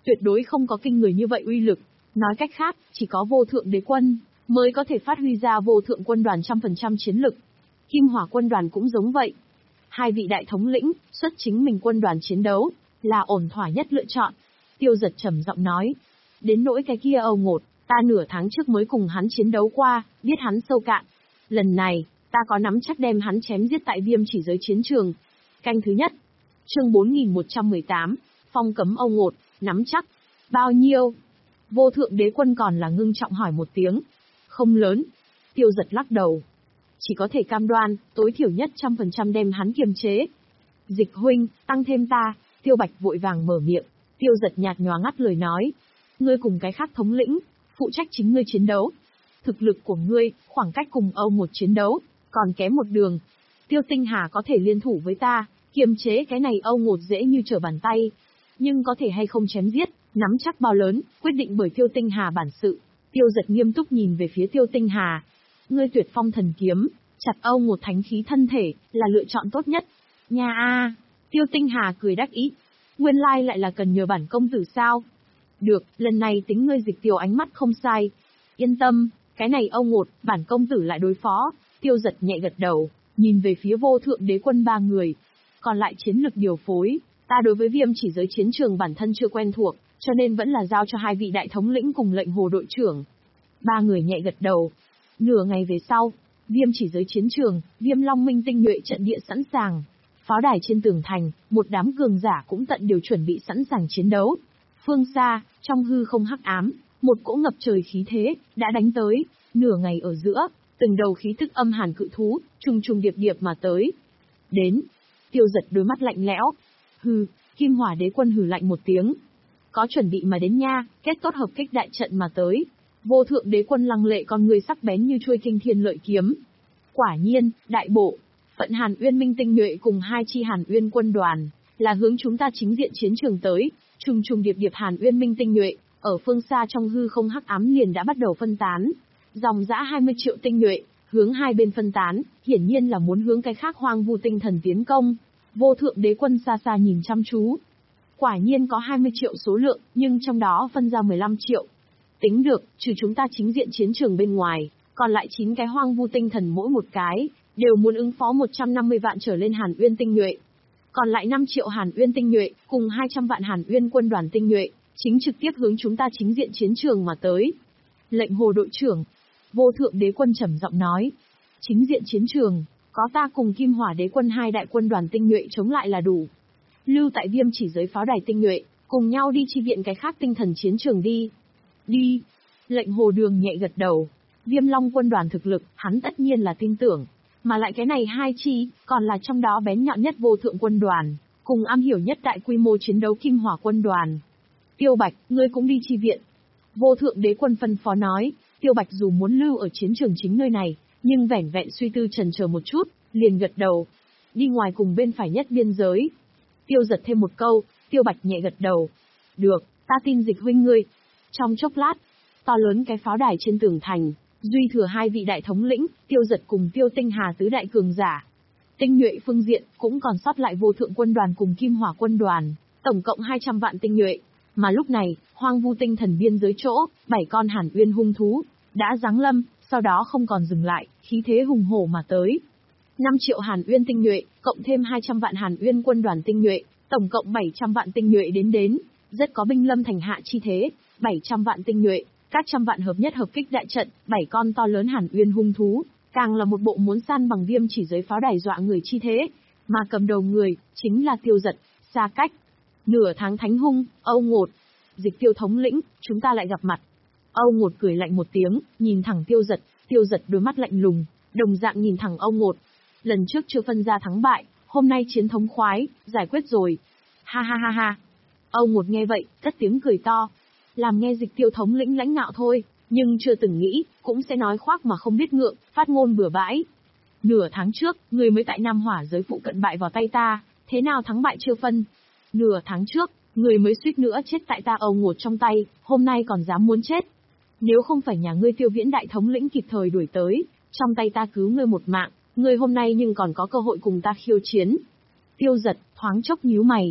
tuyệt đối không có kinh người như vậy uy lực. Nói cách khác, chỉ có vô thượng đế quân mới có thể phát huy ra vô thượng quân đoàn trăm phần trăm chiến lực. Kim hỏa quân đoàn cũng giống vậy. Hai vị đại thống lĩnh, xuất chính mình quân đoàn chiến đấu, là ổn thỏa nhất lựa chọn. Tiêu Giật trầm giọng nói. Đến nỗi cái kia Âu Ngột, ta nửa tháng trước mới cùng hắn chiến đấu qua, biết hắn sâu cạn. Lần này, ta có nắm chắc đem hắn chém giết tại viêm chỉ giới chiến trường. Canh thứ nhất. Chương bốn nghìn một trăm mười tám, phong cấm Âu Ngột, nắm chắc. Bao nhiêu? Vô thượng đế quân còn là ngưng trọng hỏi một tiếng. Không lớn. Tiêu Giật lắc đầu. Chỉ có thể cam đoan, tối thiểu nhất trăm phần trăm đem hắn kiềm chế. Dịch huynh, tăng thêm ta. Tiêu Bạch vội vàng mở miệng. Tiêu Giật nhạt nhòa ngắt lời nói. Ngươi cùng cái khác thống lĩnh, phụ trách chính ngươi chiến đấu. Thực lực của ngươi, khoảng cách cùng Âu một chiến đấu, còn kém một đường. Tiêu Tinh Hà có thể liên thủ với ta, kiềm chế cái này Âu một dễ như trở bàn tay. Nhưng có thể hay không chém giết, nắm chắc bao lớn, quyết định bởi Tiêu Tinh Hà bản sự. Tiêu Giật nghiêm túc nhìn về phía Tiêu Tinh Hà. Ngươi tuyệt phong thần kiếm, chặt Âu một thánh khí thân thể, là lựa chọn tốt nhất. Nha a, Tiêu Tinh Hà cười đắc ý. Nguyên lai lại là cần nhờ bản công tử sao? Được, lần này tính ngươi Dịch Tiêu ánh mắt không sai. Yên tâm, cái này Âu một, bản công tử lại đối phó. Tiêu Giật nhẹ gật đầu, nhìn về phía vô thượng đế quân ba người. Còn lại chiến lực điều phối, ta đối với viêm chỉ giới chiến trường bản thân chưa quen thuộc, cho nên vẫn là giao cho hai vị đại thống lĩnh cùng lệnh hồ đội trưởng. Ba người nhẹ gật đầu. Nửa ngày về sau, viêm chỉ giới chiến trường, viêm long minh tinh nhuệ trận địa sẵn sàng. Pháo đài trên tường thành, một đám cường giả cũng tận điều chuẩn bị sẵn sàng chiến đấu. Phương xa, trong hư không hắc ám, một cỗ ngập trời khí thế, đã đánh tới, nửa ngày ở giữa, từng đầu khí tức âm hàn cự thú, trùng trùng điệp điệp mà tới. Đến, Tiêu Giật đôi mắt lạnh lẽo. Hừ, Kim hỏa đế quân hừ lạnh một tiếng. Có chuẩn bị mà đến nha, kết tốt hợp kích đại trận mà tới. Vô thượng đế quân lăng lệ con người sắc bén như chuôi kinh thiên lợi kiếm. Quả nhiên, đại bộ, phận Hàn Uyên Minh tinh nhuệ cùng hai chi Hàn Uyên quân đoàn, là hướng chúng ta chính diện chiến trường tới. Trùng trùng điệp điệp Hàn Uyên Minh tinh nhuệ, ở phương xa trong hư không hắc ám liền đã bắt đầu phân tán. Dòng dã hai mươi triệu tinh nhuệ, hướng hai bên phân tán, hiển nhiên là muốn hướng cái khác hoang vu tinh thần tiến công. Vô thượng đế quân xa xa nhìn chăm chú. Quả nhiên có hai mươi triệu số lượng, nhưng trong đó phân ra mười lăm triệu. Tính được, trừ chúng ta chính diện chiến trường bên ngoài, còn lại chín cái hoang vu tinh thần mỗi một cái, đều muốn ứng phó một trăm năm mươi vạn trở lên Hàn Uyên tinh nhuệ. Còn lại năm triệu Hàn Uyên tinh nhuệ, cùng hai trăm vạn Hàn Uyên quân đoàn tinh nhuệ, chính trực tiếp hướng chúng ta chính diện chiến trường mà tới. Lệnh hồ đội trưởng, vô thượng đế quân trầm giọng nói. Chính diện chiến trường, có ta cùng Kim hỏa đế quân hai đại quân đoàn tinh nhuệ chống lại là đủ. Lưu tại viêm chỉ giới pháo đài tinh nhuệ, cùng nhau đi chi viện cái khác tinh thần chiến trường đi. Đi. Lệnh hồ đường nhẹ gật đầu. Viêm long quân đoàn thực lực, hắn tất nhiên là tin tưởng. Mà lại cái này hai chi, còn là trong đó bén nhọn nhất vô thượng quân đoàn, cùng am hiểu nhất đại quy mô chiến đấu Kim hỏa quân đoàn. Tiêu Bạch, ngươi cũng đi chi viện. Vô thượng đế quân phân phó nói. Tiêu Bạch dù muốn lưu ở chiến trường chính nơi này, nhưng vẻn vẹn suy tư chần chờ một chút, liền gật đầu. Đi ngoài cùng bên phải nhất biên giới. Tiêu Giật thêm một câu, Tiêu Bạch nhẹ gật đầu. Được, ta tin Dịch huynh ngươi. Trong chốc lát, to lớn cái pháo đài trên tường thành, duy thừa hai vị đại thống lĩnh, Tiêu Giật cùng Tiêu Tinh Hà tứ đại cường giả. Tinh nhuệ phương diện, cũng còn sót lại vô thượng quân đoàn cùng Kim hỏa quân đoàn, tổng cộng hai trăm vạn tinh nhuệ. Mà lúc này, hoang vu tinh thần biên giới chỗ, bảy con Hàn Uyên hung thú, đã giáng lâm, sau đó không còn dừng lại, khí thế hùng hổ mà tới. năm triệu Hàn Uyên tinh nhuệ, cộng thêm hai trăm vạn Hàn Uyên quân đoàn tinh nhuệ, tổng cộng bảy trăm vạn tinh nhuệ đến đến, rất có binh lâm thành hạ chi thế, bảy trăm vạn tinh nhuệ, các trăm vạn hợp nhất hợp kích đại trận, bảy con to lớn Hàn Uyên hung thú, càng là một bộ muốn san bằng viêm chỉ giới pháo đài dọa người chi thế, mà cầm đầu người, chính là Tiêu Giật, xa cách. Nửa tháng thánh hung, Âu Ngột, Dịch Tiêu thống lĩnh, chúng ta lại gặp mặt. Âu Ngột cười lạnh một tiếng, nhìn thẳng Tiêu Giật, Tiêu Giật đôi mắt lạnh lùng, đồng dạng nhìn thẳng Âu Ngột. Lần trước chưa phân ra thắng bại, hôm nay chiến thống khoái, giải quyết rồi. Ha ha ha ha. Âu Ngột nghe vậy, cất tiếng cười to. Làm nghe Dịch Tiêu thống lĩnh lãnh ngạo thôi, nhưng chưa từng nghĩ, cũng sẽ nói khoác mà không biết ngượng, phát ngôn bừa bãi. Nửa tháng trước, người mới tại Nam Hỏa giới phụ cận bại vào tay ta, thế nào thắng bại chưa phân. Nửa tháng trước, người mới suýt nữa chết tại ta Âu Ngột trong tay, hôm nay còn dám muốn chết. Nếu không phải nhà ngươi Tiêu Viễn đại thống lĩnh kịp thời đuổi tới, trong tay ta cứu ngươi một mạng, ngươi hôm nay nhưng còn có cơ hội cùng ta khiêu chiến. Tiêu Giật, thoáng chốc nhíu mày.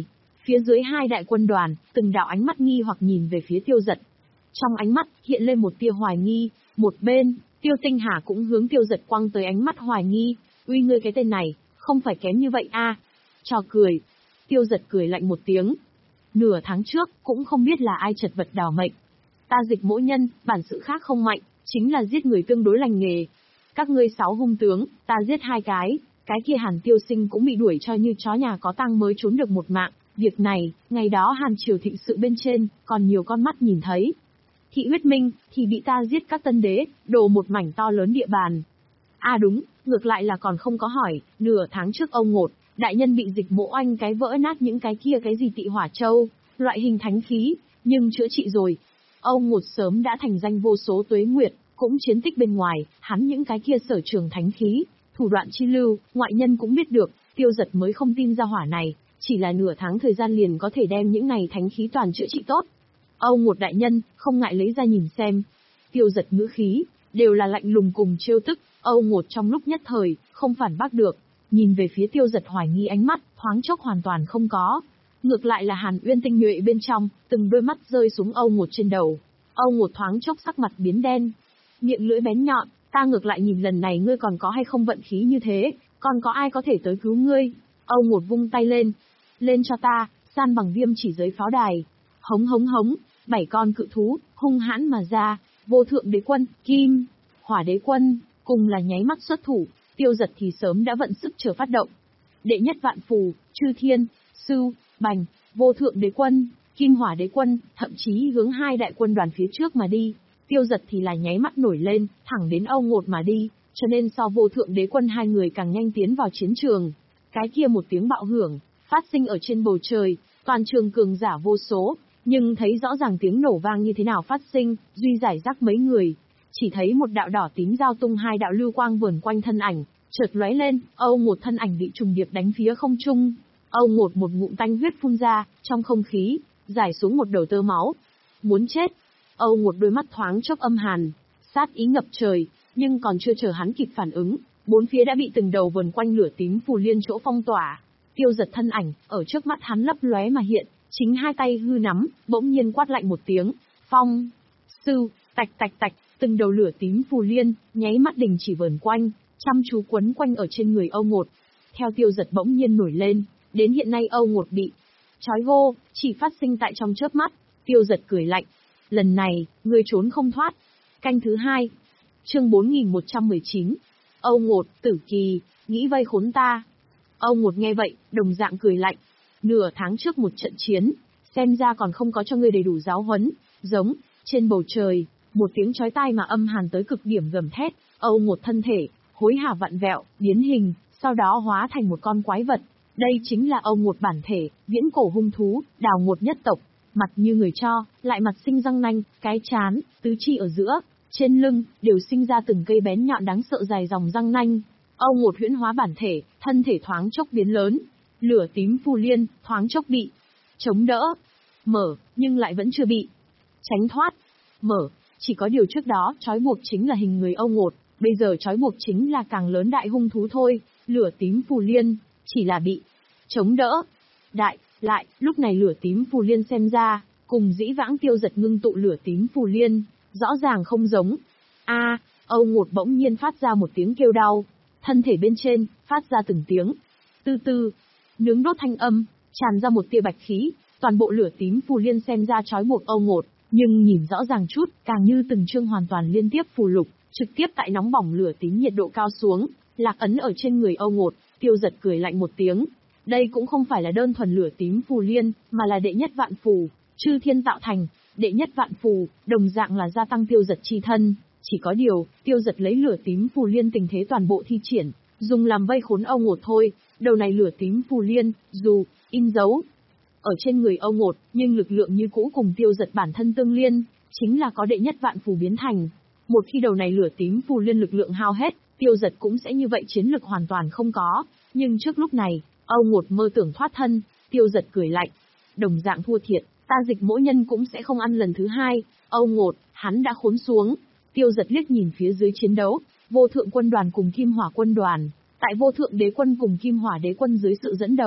Phía dưới hai đại quân đoàn, từng đạo ánh mắt nghi hoặc nhìn về phía Tiêu Dật. Trong ánh mắt, hiện lên một tia hoài nghi, một bên, Tiêu Tinh Hà cũng hướng Tiêu Dật quăng tới ánh mắt hoài nghi, uy ngươi cái tên này, không phải kém như vậy a à. Trò cười. Tiêu Dật cười lạnh một tiếng. Nửa tháng trước, cũng không biết là ai chật vật đào mệnh. Ta Dịch Mỗ Nhân, bản sự khác không mạnh, chính là giết người tương đối lành nghề. Các ngươi sáu hung tướng, ta giết hai cái, cái kia Hàn Tiêu Sinh cũng bị đuổi cho như chó nhà có tang mới trốn được một mạng. Việc này, ngày đó Hàn Triều thịnh sự bên trên, còn nhiều con mắt nhìn thấy. Thị Huyết Minh, thì bị ta giết các tân đế, đổ một mảnh to lớn địa bàn. À đúng, ngược lại là còn không có hỏi, nửa tháng trước ông Ngột, đại nhân bị Dịch Mỗ Oanh cái vỡ nát những cái kia cái gì tị hỏa châu, loại hình thánh khí, nhưng chữa trị rồi. Ông Ngột sớm đã thành danh vô số tuế nguyệt, cũng chiến tích bên ngoài, hắn những cái kia sở trường thánh khí, thủ đoạn chi lưu, ngoại nhân cũng biết được, Tiêu Dật mới không tin ra hỏa này, chỉ là nửa tháng thời gian liền có thể đem những này thánh khí toàn chữa trị tốt. Ông Ngột đại nhân, không ngại lấy ra nhìn xem. Tiêu Dật ngữ khí, đều là lạnh lùng cùng trêu tức, Âu Ngột trong lúc nhất thời, không phản bác được, nhìn về phía Tiêu Dật hoài nghi ánh mắt, thoáng chốc hoàn toàn không có. Ngược lại là Hàn Uyên tinh nhuệ bên trong, từng đôi mắt rơi xuống Âu Ngột trên đầu. Âu Ngột thoáng chốc sắc mặt biến đen. Miệng lưỡi bén nhọn, ta ngược lại nhìn lần này ngươi còn có hay không vận khí như thế, còn có ai có thể tới cứu ngươi. Âu Ngột vung tay lên. Lên cho ta, san bằng viêm chỉ giới pháo đài. Hống hống hống, bảy con cự thú, hung hãn mà ra, vô thượng đế quân, kim, hỏa đế quân, cùng là nháy mắt xuất thủ, Tiêu Dật thì sớm đã vận sức chờ phát động. Đệ nhất vạn phù, chư thiên, sư, bành, vô thượng đế quân, kim hỏa đế quân, thậm chí hướng hai đại quân đoàn phía trước mà đi. Tiêu Dật thì là nháy mắt nổi lên, thẳng đến Âu Ngột mà đi, cho nên so vô thượng đế quân hai người càng nhanh tiến vào chiến trường. Cái kia một tiếng bạo hưởng, phát sinh ở trên bầu trời, toàn trường cường giả vô số, nhưng thấy rõ ràng tiếng nổ vang như thế nào phát sinh, duy giải rác mấy người. Chỉ thấy một đạo đỏ tím giao tung hai đạo lưu quang vờn quanh thân ảnh, chợt lóe lên, Âu Ngột thân ảnh bị trùng điệp đánh phía không trung. Âu Ngột một ngụm tanh huyết phun ra, trong không khí, giải xuống một đầu tơ máu. Muốn chết. Âu Ngột đôi mắt thoáng chốc âm hàn, sát ý ngập trời, nhưng còn chưa chờ hắn kịp phản ứng, bốn phía đã bị từng đầu vờn quanh lửa tím phù liên chỗ phong tỏa. Tiêu Dật thân ảnh, ở trước mắt hắn lấp lóe mà hiện, chính hai tay hư nắm, bỗng nhiên quát lạnh một tiếng, phong, sư, tạch tạch tạch, từng đầu lửa tím phù liên, nháy mắt đình chỉ vờn quanh, chăm chú quấn quanh ở trên người Âu Ngột. Theo Tiêu Dật bỗng nhiên nổi lên, đến hiện nay Âu Ngột bị trói gô, chỉ phát sinh tại trong chớp mắt. Tiêu Dật cười lạnh, lần này, ngươi trốn không thoát. Canh thứ hai, chương bốn nghìn một trăm mười chín, Âu Ngột, Tử Kỳ, nghĩ vây khốn ta. Âu Ngột nghe vậy, đồng dạng cười lạnh. Nửa tháng trước một trận chiến, xem ra còn không có cho ngươi đầy đủ giáo huấn. Giống, trên bầu trời, một tiếng chói tai mà âm hàn tới cực điểm gầm thét, Âu Ngột thân thể, hối hả vặn vẹo, biến hình, sau đó hóa thành một con quái vật. Đây chính là Âu Ngột bản thể, viễn cổ hung thú, Đào Ngột nhất tộc. Mặt như người cho, lại mặt sinh răng nanh, cái trán, tứ chi ở giữa, trên lưng, đều sinh ra từng cây bén nhọn đáng sợ dài dòng răng nanh. Âu Ngột huyễn hóa bản thể, thân thể thoáng chốc biến lớn. Lửa tím phù liên, thoáng chốc bị chống đỡ, mở, nhưng lại vẫn chưa bị tránh thoát, mở. Chỉ có điều trước đó, trói buộc chính là hình người Âu Ngột, bây giờ trói buộc chính là càng lớn đại hung thú thôi. Lửa tím phù liên, chỉ là bị chống đỡ. Đại, lại, lúc này lửa tím phù liên xem ra, cùng dĩ vãng Tiêu Dật ngưng tụ lửa tím phù liên, rõ ràng không giống. A, à, Âu Ngột bỗng nhiên phát ra một tiếng kêu đau, thân thể bên trên, phát ra từng tiếng, tư tư, nướng đốt thanh âm, tràn ra một tia bạch khí, toàn bộ lửa tím phù liên xem ra trói buộc Âu Ngột, nhưng nhìn rõ ràng chút, càng như từng chương hoàn toàn liên tiếp phù lục, trực tiếp tại nóng bỏng lửa tím nhiệt độ cao xuống, lạc ấn ở trên người Âu Ngột. Tiêu Dật cười lạnh một tiếng. Đây cũng không phải là đơn thuần lửa tím phù liên, mà là đệ nhất vạn phù, chư thiên tạo thành, đệ nhất vạn phù, đồng dạng là gia tăng Tiêu Dật chi thân. Chỉ có điều, Tiêu Dật lấy lửa tím phù liên tình thế toàn bộ thi triển, dùng làm vây khốn Âu Ngột thôi. Đầu này lửa tím phù liên, dù in dấu ở trên người Âu Ngột, nhưng lực lượng như cũ cùng Tiêu Dật bản thân tương liên, chính là có đệ nhất vạn phù biến thành. Một khi đầu này lửa tím phù liên lực lượng hao hết, Tiêu Dật cũng sẽ như vậy chiến lực hoàn toàn không có. Nhưng trước lúc này, Âu Ngột mơ tưởng thoát thân, Tiêu Dật cười lạnh. Đồng dạng thua thiệt, ta Dịch Mỗ Nhân cũng sẽ không ăn lần thứ hai. Âu Ngột, hắn đã khốn xuống. Tiêu Dật liếc nhìn phía dưới chiến đấu, vô thượng quân đoàn cùng kim hỏa quân đoàn. Tại vô thượng đế quân cùng kim hỏa đế quân dưới sự dẫn đầu,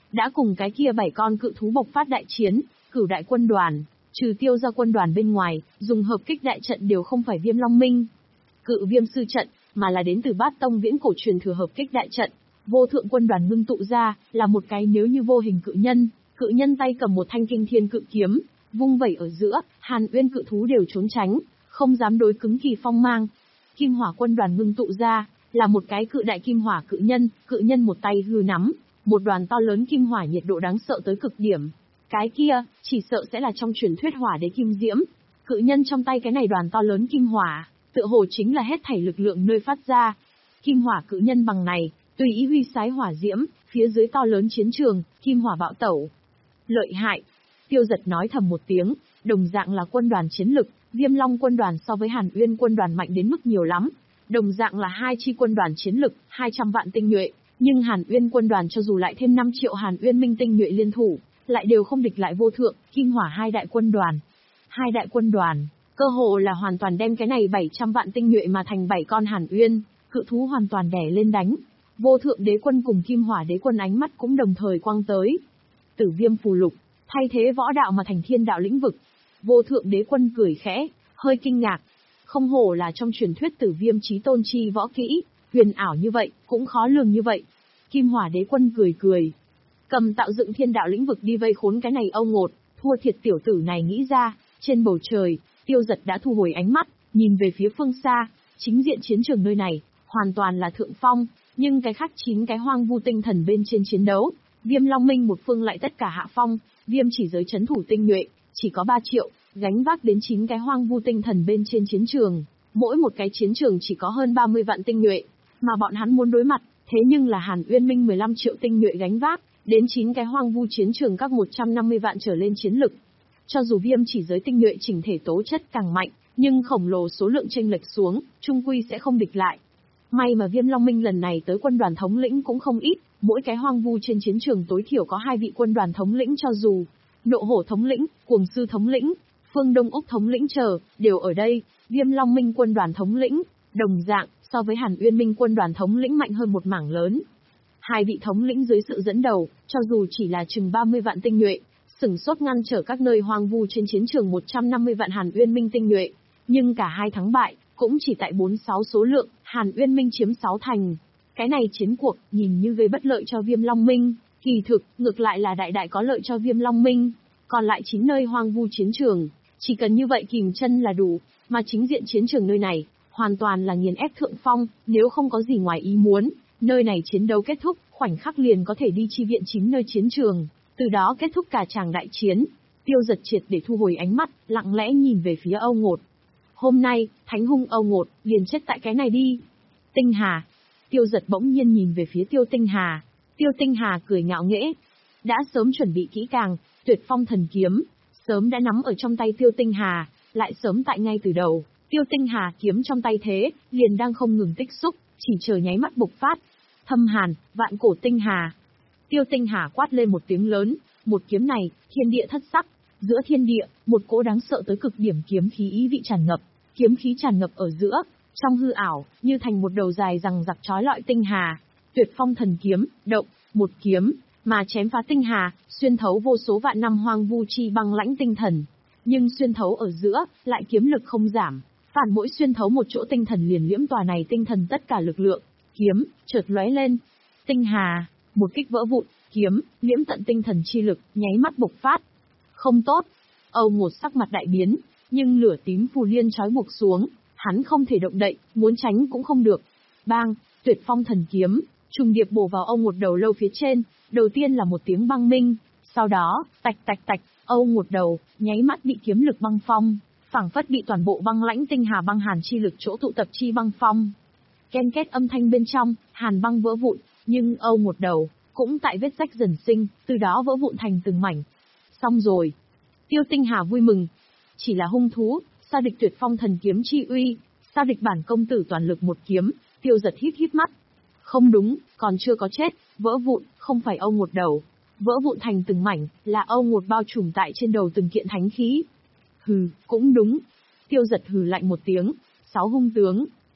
đã cùng cái kia bảy con cự thú bộc phát đại chiến, cửu đại quân đoàn, trừ tiêu ra quân đoàn bên ngoài, dùng hợp kích đại trận đều không phải Viêm Long Minh, Cự Viêm sư trận, mà là đến từ Bát Tông viễn cổ truyền thừa hợp kích đại trận. Vô thượng quân đoàn ngưng tụ ra, là một cái nếu như vô hình cự nhân, cự nhân tay cầm một thanh kinh thiên cự kiếm, vung vẩy ở giữa, Hàn Uyên cự thú đều trốn tránh, không dám đối cứng Kỳ Phong mang. Kim Hỏa quân đoàn ngưng tụ ra, là một cái cự đại kim hỏa cự nhân, cự nhân một tay hư nắm, một đoàn to lớn kim hỏa nhiệt độ đáng sợ tới cực điểm. Cái kia, chỉ sợ sẽ là trong truyền thuyết hỏa đế kim diễm. Cự nhân trong tay cái này đoàn to lớn kim hỏa, tựa hồ chính là hết thảy lực lượng nơi phát ra. Kim hỏa cự nhân bằng này, tùy ý huy sái hỏa diễm, phía dưới to lớn chiến trường, kim hỏa bạo tẩu. Lợi hại. Tiêu Giật nói thầm một tiếng, đồng dạng là quân đoàn chiến lực, Viêm Long quân đoàn so với Hàn Uyên quân đoàn mạnh đến mức nhiều lắm. Đồng dạng là hai chi quân đoàn chiến lực, hai trăm vạn tinh nhuệ, nhưng Hàn Uyên quân đoàn cho dù lại thêm năm triệu Hàn Uyên minh tinh nhuệ liên thủ, lại đều không địch lại vô thượng, kim hỏa hai đại quân đoàn. Hai đại quân đoàn, cơ hồ là hoàn toàn đem cái này bảy trăm vạn tinh nhuệ mà thành bảy con Hàn Uyên, cự thú hoàn toàn đè lên đánh. Vô thượng đế quân cùng kim hỏa đế quân ánh mắt cũng đồng thời quang tới. Tử Viêm phù lục, thay thế võ đạo mà thành thiên đạo lĩnh vực. Vô thượng đế quân cười khẽ, hơi kinh ngạc. Không hổ là trong truyền thuyết Tử Viêm chí tôn chi võ kỹ, huyền ảo như vậy, cũng khó lường như vậy. Kim hỏa đế quân cười cười, cầm tạo dựng thiên đạo lĩnh vực đi vây khốn cái này Âu Ngột, thua thiệt tiểu tử này nghĩ ra. Trên bầu trời, Tiêu Giật đã thu hồi ánh mắt, nhìn về phía phương xa, chính diện chiến trường nơi này, hoàn toàn là thượng phong, nhưng cái khác chín cái hoang vu tinh thần bên trên chiến đấu, Viêm Long Minh một phương lại tất cả hạ phong, Viêm chỉ giới chấn thủ tinh nhuệ, chỉ có ba triệu, gánh vác đến chín cái hoang vu tinh thần bên trên chiến trường, mỗi một cái chiến trường chỉ có hơn ba mươi vạn tinh nhuệ, mà bọn hắn muốn đối mặt, thế nhưng là Hàn Uyên Minh mười lăm triệu tinh nhuệ gánh vác, đến chín cái hoang vu chiến trường các một trăm năm mươi vạn trở lên chiến lực. Cho dù Viêm chỉ giới tinh nhuệ chỉnh thể tố chất càng mạnh, nhưng khổng lồ số lượng chênh lệch xuống, trung quy sẽ không địch lại. May mà Viêm Long Minh lần này tới quân đoàn thống lĩnh cũng không ít, mỗi cái hoang vu trên chiến trường tối thiểu có hai vị quân đoàn thống lĩnh, cho dù Nộ Hổ thống lĩnh, Cuồng Sư thống lĩnh, Phương Đông Úc thống lĩnh chờ, đều ở đây. Viêm Long Minh quân đoàn thống lĩnh, đồng dạng, so với Hàn Uyên Minh quân đoàn thống lĩnh mạnh hơn một mảng lớn. Hai vị thống lĩnh dưới sự dẫn đầu, cho dù chỉ là chừng ba mươi vạn tinh nhuệ, sừng sốt ngăn trở các nơi hoang vu trên chiến trường một trăm năm mươi vạn Hàn Uyên Minh tinh nhuệ, nhưng cả hai thắng bại, cũng chỉ tại bốn sáu số lượng, Hàn Uyên Minh chiếm sáu thành. Cái này chiến cuộc, nhìn như gây bất lợi cho Viêm Long Minh, kỳ thực, ngược lại là đại đại có lợi cho Viêm Long Minh. Còn lại chín nơi hoang vu chiến trường, chỉ cần như vậy kìm chân là đủ, mà chính diện chiến trường nơi này, hoàn toàn là nghiền ép thượng phong, nếu không có gì ngoài ý muốn, nơi này chiến đấu kết thúc, khoảnh khắc liền có thể đi chi viện chín nơi chiến trường, từ đó kết thúc cả tràng đại chiến. Tiêu Giật triệt để thu hồi ánh mắt, lặng lẽ nhìn về phía Âu Ngột. Hôm nay, Thánh hung Âu Ngột, liền chết tại cái này đi. Tinh Hà. Tiêu Giật bỗng nhiên nhìn về phía Tiêu Tinh Hà. Tiêu Tinh Hà cười ngạo nghễ. Đã sớm chuẩn bị kỹ càng, Tuyệt Phong thần kiếm, sớm đã nắm ở trong tay Tiêu Tinh Hà, lại sớm tại ngay từ đầu, Tiêu Tinh Hà kiếm trong tay thế, liền đang không ngừng tích xúc, chỉ chờ nháy mắt bộc phát. Thâm Hàn, Vạn Cổ Tinh Hà. Tiêu Tinh Hà quát lên một tiếng lớn, một kiếm này, thiên địa thất sắc, giữa thiên địa, một cỗ đáng sợ tới cực điểm kiếm khí ý vị tràn ngập, kiếm khí tràn ngập ở giữa, trong hư ảo, như thành một đầu dài rằng giặc chói lọi tinh hà. Tuyệt Phong thần kiếm, động, một kiếm, mà chém phá tinh hà, xuyên thấu vô số vạn năm hoang vu chi băng lãnh tinh thần. Nhưng xuyên thấu ở giữa, lại kiếm lực không giảm, phản mỗi xuyên thấu một chỗ tinh thần liền liễm tòa này tinh thần tất cả lực lượng, kiếm, chợt lóe lên. Tinh hà, một kích vỡ vụn, kiếm, liễm tận tinh thần chi lực, nháy mắt bộc phát. Không tốt. Âu Ngột sắc mặt đại biến, nhưng lửa tím phù liên trói buộc xuống, hắn không thể động đậy, muốn tránh cũng không được. Bang, Tuyệt Phong thần kiếm, trùng điệp bổ vào Âu Ngột đầu lâu phía trên, đầu tiên là một tiếng băng minh, sau đó, tạch tạch tạch, Âu Ngột đầu, nháy mắt bị kiếm lực băng phong, phảng phất bị toàn bộ băng lãnh tinh hà băng hàn chi lực chỗ tụ tập chi băng phong. Ken két âm thanh bên trong, hàn băng vỡ vụn, nhưng Âu Ngột đầu, cũng tại vết rách dần sinh, từ đó vỡ vụn thành từng mảnh. Xong rồi. Tiêu Tinh Hà vui mừng. Chỉ là hung thú, sao địch Tuyệt Phong thần kiếm chi uy, sao địch bản công tử toàn lực một kiếm. Tiêu Giật híp híp mắt. Không đúng, còn chưa có chết, vỡ vụn, không phải Âu Ngột đầu. Vỡ vụn thành từng mảnh, là Âu Ngột bao trùm tại trên đầu từng kiện thánh khí. Hừ, cũng đúng. Tiêu Giật hừ lạnh một tiếng. Sáu hung tướng,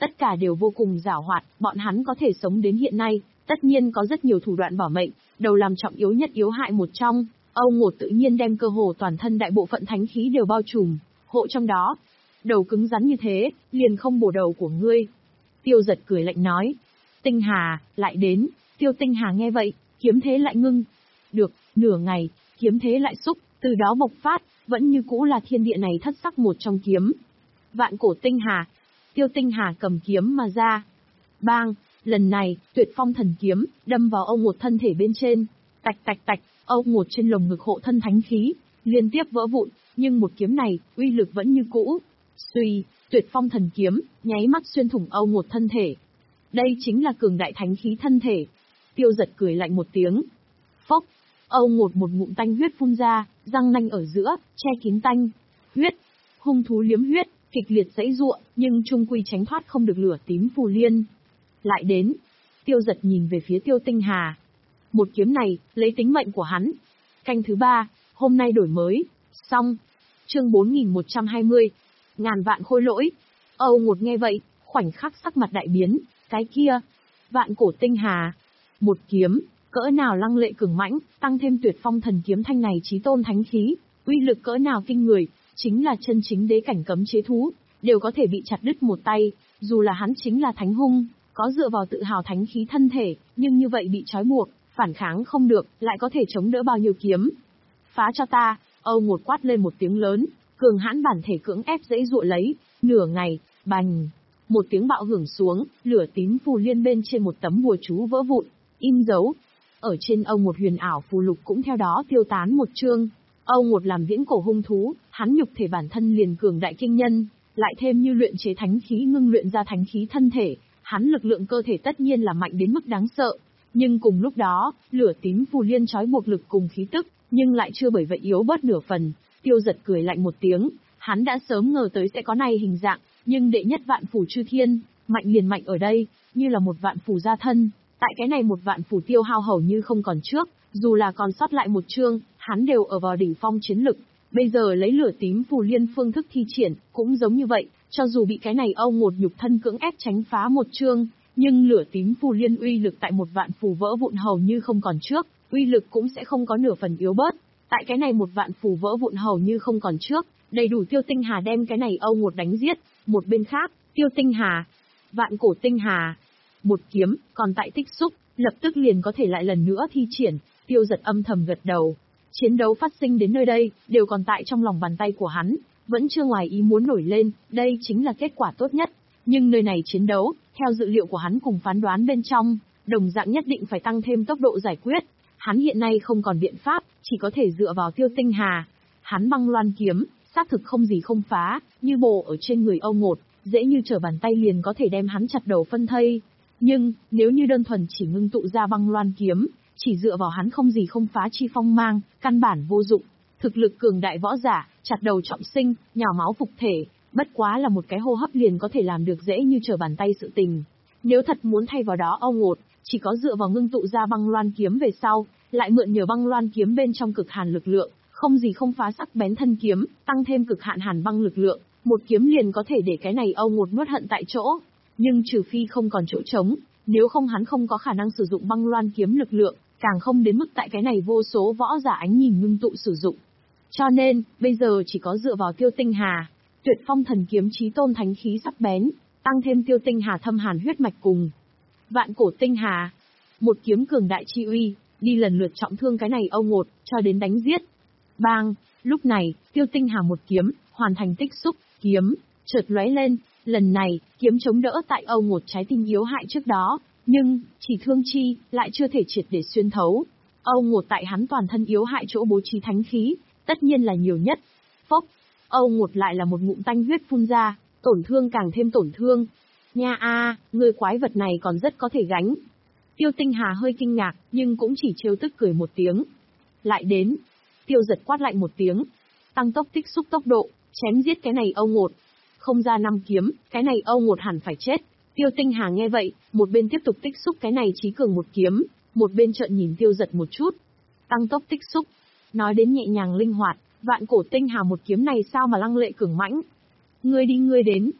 tất cả đều vô cùng giảo hoạt, bọn hắn có thể sống đến hiện nay, tất nhiên có rất nhiều thủ đoạn bảo mệnh, đầu làm trọng yếu nhất yếu hại một trong, Âu Ngột tự nhiên đem cơ hồ toàn thân đại bộ phận thánh khí đều bao trùm, hộ trong đó. Đầu cứng rắn như thế, liền không bổ đầu của ngươi. Tiêu Giật cười lạnh nói. Tinh Hà, lại đến, Tiêu Tinh Hà nghe vậy, kiếm thế lại ngưng. Được, nửa ngày, kiếm thế lại xúc, từ đó bộc phát, vẫn như cũ là thiên địa này thất sắc một trong kiếm. Vạn cổ Tinh Hà, Tiêu Tinh Hà cầm kiếm mà ra. Bang, lần này, Tuyệt Phong thần kiếm, đâm vào Âu Ngột thân thể bên trên. Tạch tạch tạch, Âu Ngột trên lồng ngực hộ thân thánh khí, liên tiếp vỡ vụn, nhưng một kiếm này, uy lực vẫn như cũ. Suy, Tuyệt Phong thần kiếm, nháy mắt xuyên thủng Âu Ngột thân thể. Đây chính là cường đại thánh khí thân thể. Tiêu Giật cười lạnh một tiếng. Phốc, Âu Ngột một ngụm tanh huyết phun ra, răng nanh ở giữa, che kín tanh. Huyết, hung thú liếm huyết, kịch liệt giãy giụa, nhưng chung quy tránh thoát không được lửa tím phù liên. Lại đến, Tiêu Giật nhìn về phía Tiêu Tinh Hà. Một kiếm này, lấy tính mệnh của hắn. Canh thứ ba, hôm nay đổi mới. Xong. Chương bốn nghìn một trăm hai mươi. Ngàn vạn khôi lỗi. Âu Ngột nghe vậy, khoảnh khắc sắc mặt đại biến. Cái kia, Vạn cổ Tinh Hà. Một kiếm, cỡ nào lăng lệ cường mãnh, tăng thêm Tuyệt Phong thần kiếm thanh này chí tôn thánh khí, uy lực cỡ nào kinh người, chính là chân chính đế cảnh cấm chế thú, đều có thể bị chặt đứt một tay, dù là hắn chính là thánh hung, có dựa vào tự hào thánh khí thân thể, nhưng như vậy bị trói buộc, phản kháng không được, lại có thể chống đỡ bao nhiêu kiếm. Phá cho ta, Âu Ngột quát lên một tiếng lớn, cường hãn bản thể cưỡng ép dãy dụa lấy, nửa ngày, bành, một tiếng bạo hưởng xuống, lửa tím phù liên bên trên một tấm bùa chú vỡ vụn, in dấu. Ở trên Âu Ngột huyền ảo phù lục cũng theo đó tiêu tán một chương. Âu Ngột làm viễn cổ hung thú, hắn nhục thể bản thân liền cường đại kinh nhân, lại thêm như luyện chế thánh khí ngưng luyện ra thánh khí thân thể, hắn lực lượng cơ thể tất nhiên là mạnh đến mức đáng sợ. Nhưng cùng lúc đó, lửa tím phù liên trói buộc lực cùng khí tức, nhưng lại chưa bởi vậy yếu bớt nửa phần. Tiêu Giật cười lạnh một tiếng, hắn đã sớm ngờ tới sẽ có này hình dạng, nhưng đệ nhất vạn phủ chư thiên, mạnh liền mạnh ở đây, như là một vạn phủ gia thân. Tại cái này một vạn phủ tiêu hao hầu như không còn trước, dù là còn sót lại một chương, hắn đều ở vào đỉnh phong chiến lực. Bây giờ lấy lửa tím phù liên phương thức thi triển, cũng giống như vậy, cho dù bị cái này Âu Ngột nhục thân cưỡng ép tránh phá một chương, nhưng lửa tím phù liên uy lực tại một vạn phù vỡ vụn hầu như không còn trước, uy lực cũng sẽ không có nửa phần yếu bớt. Tại cái này một vạn phù vỡ vụn hầu như không còn trước, đầy đủ Tiêu Tinh Hà đem cái này Âu Ngột đánh giết. Một bên khác, Tiêu Tinh Hà, Vạn cổ Tinh Hà, một kiếm, còn tại tích xúc, lập tức liền có thể lại lần nữa thi triển. Tiêu Giật âm thầm gật đầu. Chiến đấu phát sinh đến nơi đây, đều còn tại trong lòng bàn tay của hắn, vẫn chưa ngoài ý muốn nổi lên, đây chính là kết quả tốt nhất. Nhưng nơi này chiến đấu, theo dự liệu của hắn cùng phán đoán bên trong, đồng dạng nhất định phải tăng thêm tốc độ giải quyết. Hắn hiện nay không còn biện pháp, chỉ có thể dựa vào Tiêu Tinh Hà. Hắn băng loan kiếm, xác thực không gì không phá, như bổ ở trên người Âu Ngột, dễ như trở bàn tay liền có thể đem hắn chặt đầu phân thây. Nhưng, nếu như đơn thuần chỉ ngưng tụ ra băng loan kiếm, chỉ dựa vào hắn không gì không phá chi phong mang, căn bản vô dụng. Thực lực cường đại võ giả, chặt đầu trọng sinh, nhào máu phục thể, bất quá là một cái hô hấp liền có thể làm được dễ như trở bàn tay sự tình. Nếu thật muốn thay vào đó Âu Ngột, chỉ có dựa vào ngưng tụ ra băng loan kiếm về sau, lại mượn nhờ băng loan kiếm bên trong cực hàn lực lượng, không gì không phá sắc bén thân kiếm, tăng thêm cực hạn hàn băng lực lượng, một kiếm liền có thể để cái này Âu Ngột nuốt hận tại chỗ. Nhưng trừ phi không còn chỗ trống, nếu không hắn không có khả năng sử dụng băng loan kiếm lực lượng, càng không đến mức tại cái này vô số võ giả ánh nhìn ngưng tụ sử dụng. Cho nên, bây giờ chỉ có dựa vào Tiêu Tinh Hà, Tuyệt Phong thần kiếm chí tôn thánh khí sắc bén, tăng thêm Tiêu Tinh Hà thâm hàn huyết mạch cùng Vạn cổ Tinh Hà, một kiếm cường đại chi uy, đi lần lượt trọng thương cái này Âu Ngột, cho đến đánh giết. Bang, lúc này, Tiêu Tinh Hà một kiếm, hoàn thành tích xúc, kiếm, chợt lóe lên, lần này, kiếm chống đỡ tại Âu Ngột trái tim yếu hại trước đó, nhưng, chỉ thương chi, lại chưa thể triệt để xuyên thấu. Âu Ngột tại hắn toàn thân yếu hại chỗ bố trí thánh khí, tất nhiên là nhiều nhất. Phốc, Âu Ngột lại là một ngụm tanh huyết phun ra, tổn thương càng thêm tổn thương. Nha a, người quái vật này còn rất có thể gánh. Tiêu Tinh Hà hơi kinh ngạc, nhưng cũng chỉ trêu tức cười một tiếng. Lại đến, Tiêu Giật quát lạnh một tiếng, tăng tốc tích xúc tốc độ, chém giết cái này Âu Ngột. Không ra năm kiếm, cái này Âu Ngột hẳn phải chết. Tiêu Tinh Hà nghe vậy, một bên tiếp tục tích xúc cái này chí cường một kiếm, một bên trợn nhìn Tiêu Giật một chút. Tăng tốc tích xúc, nói đến nhẹ nhàng linh hoạt, Vạn cổ Tinh Hà một kiếm này sao mà lăng lệ cường mãnh. Ngươi đi ngươi đến.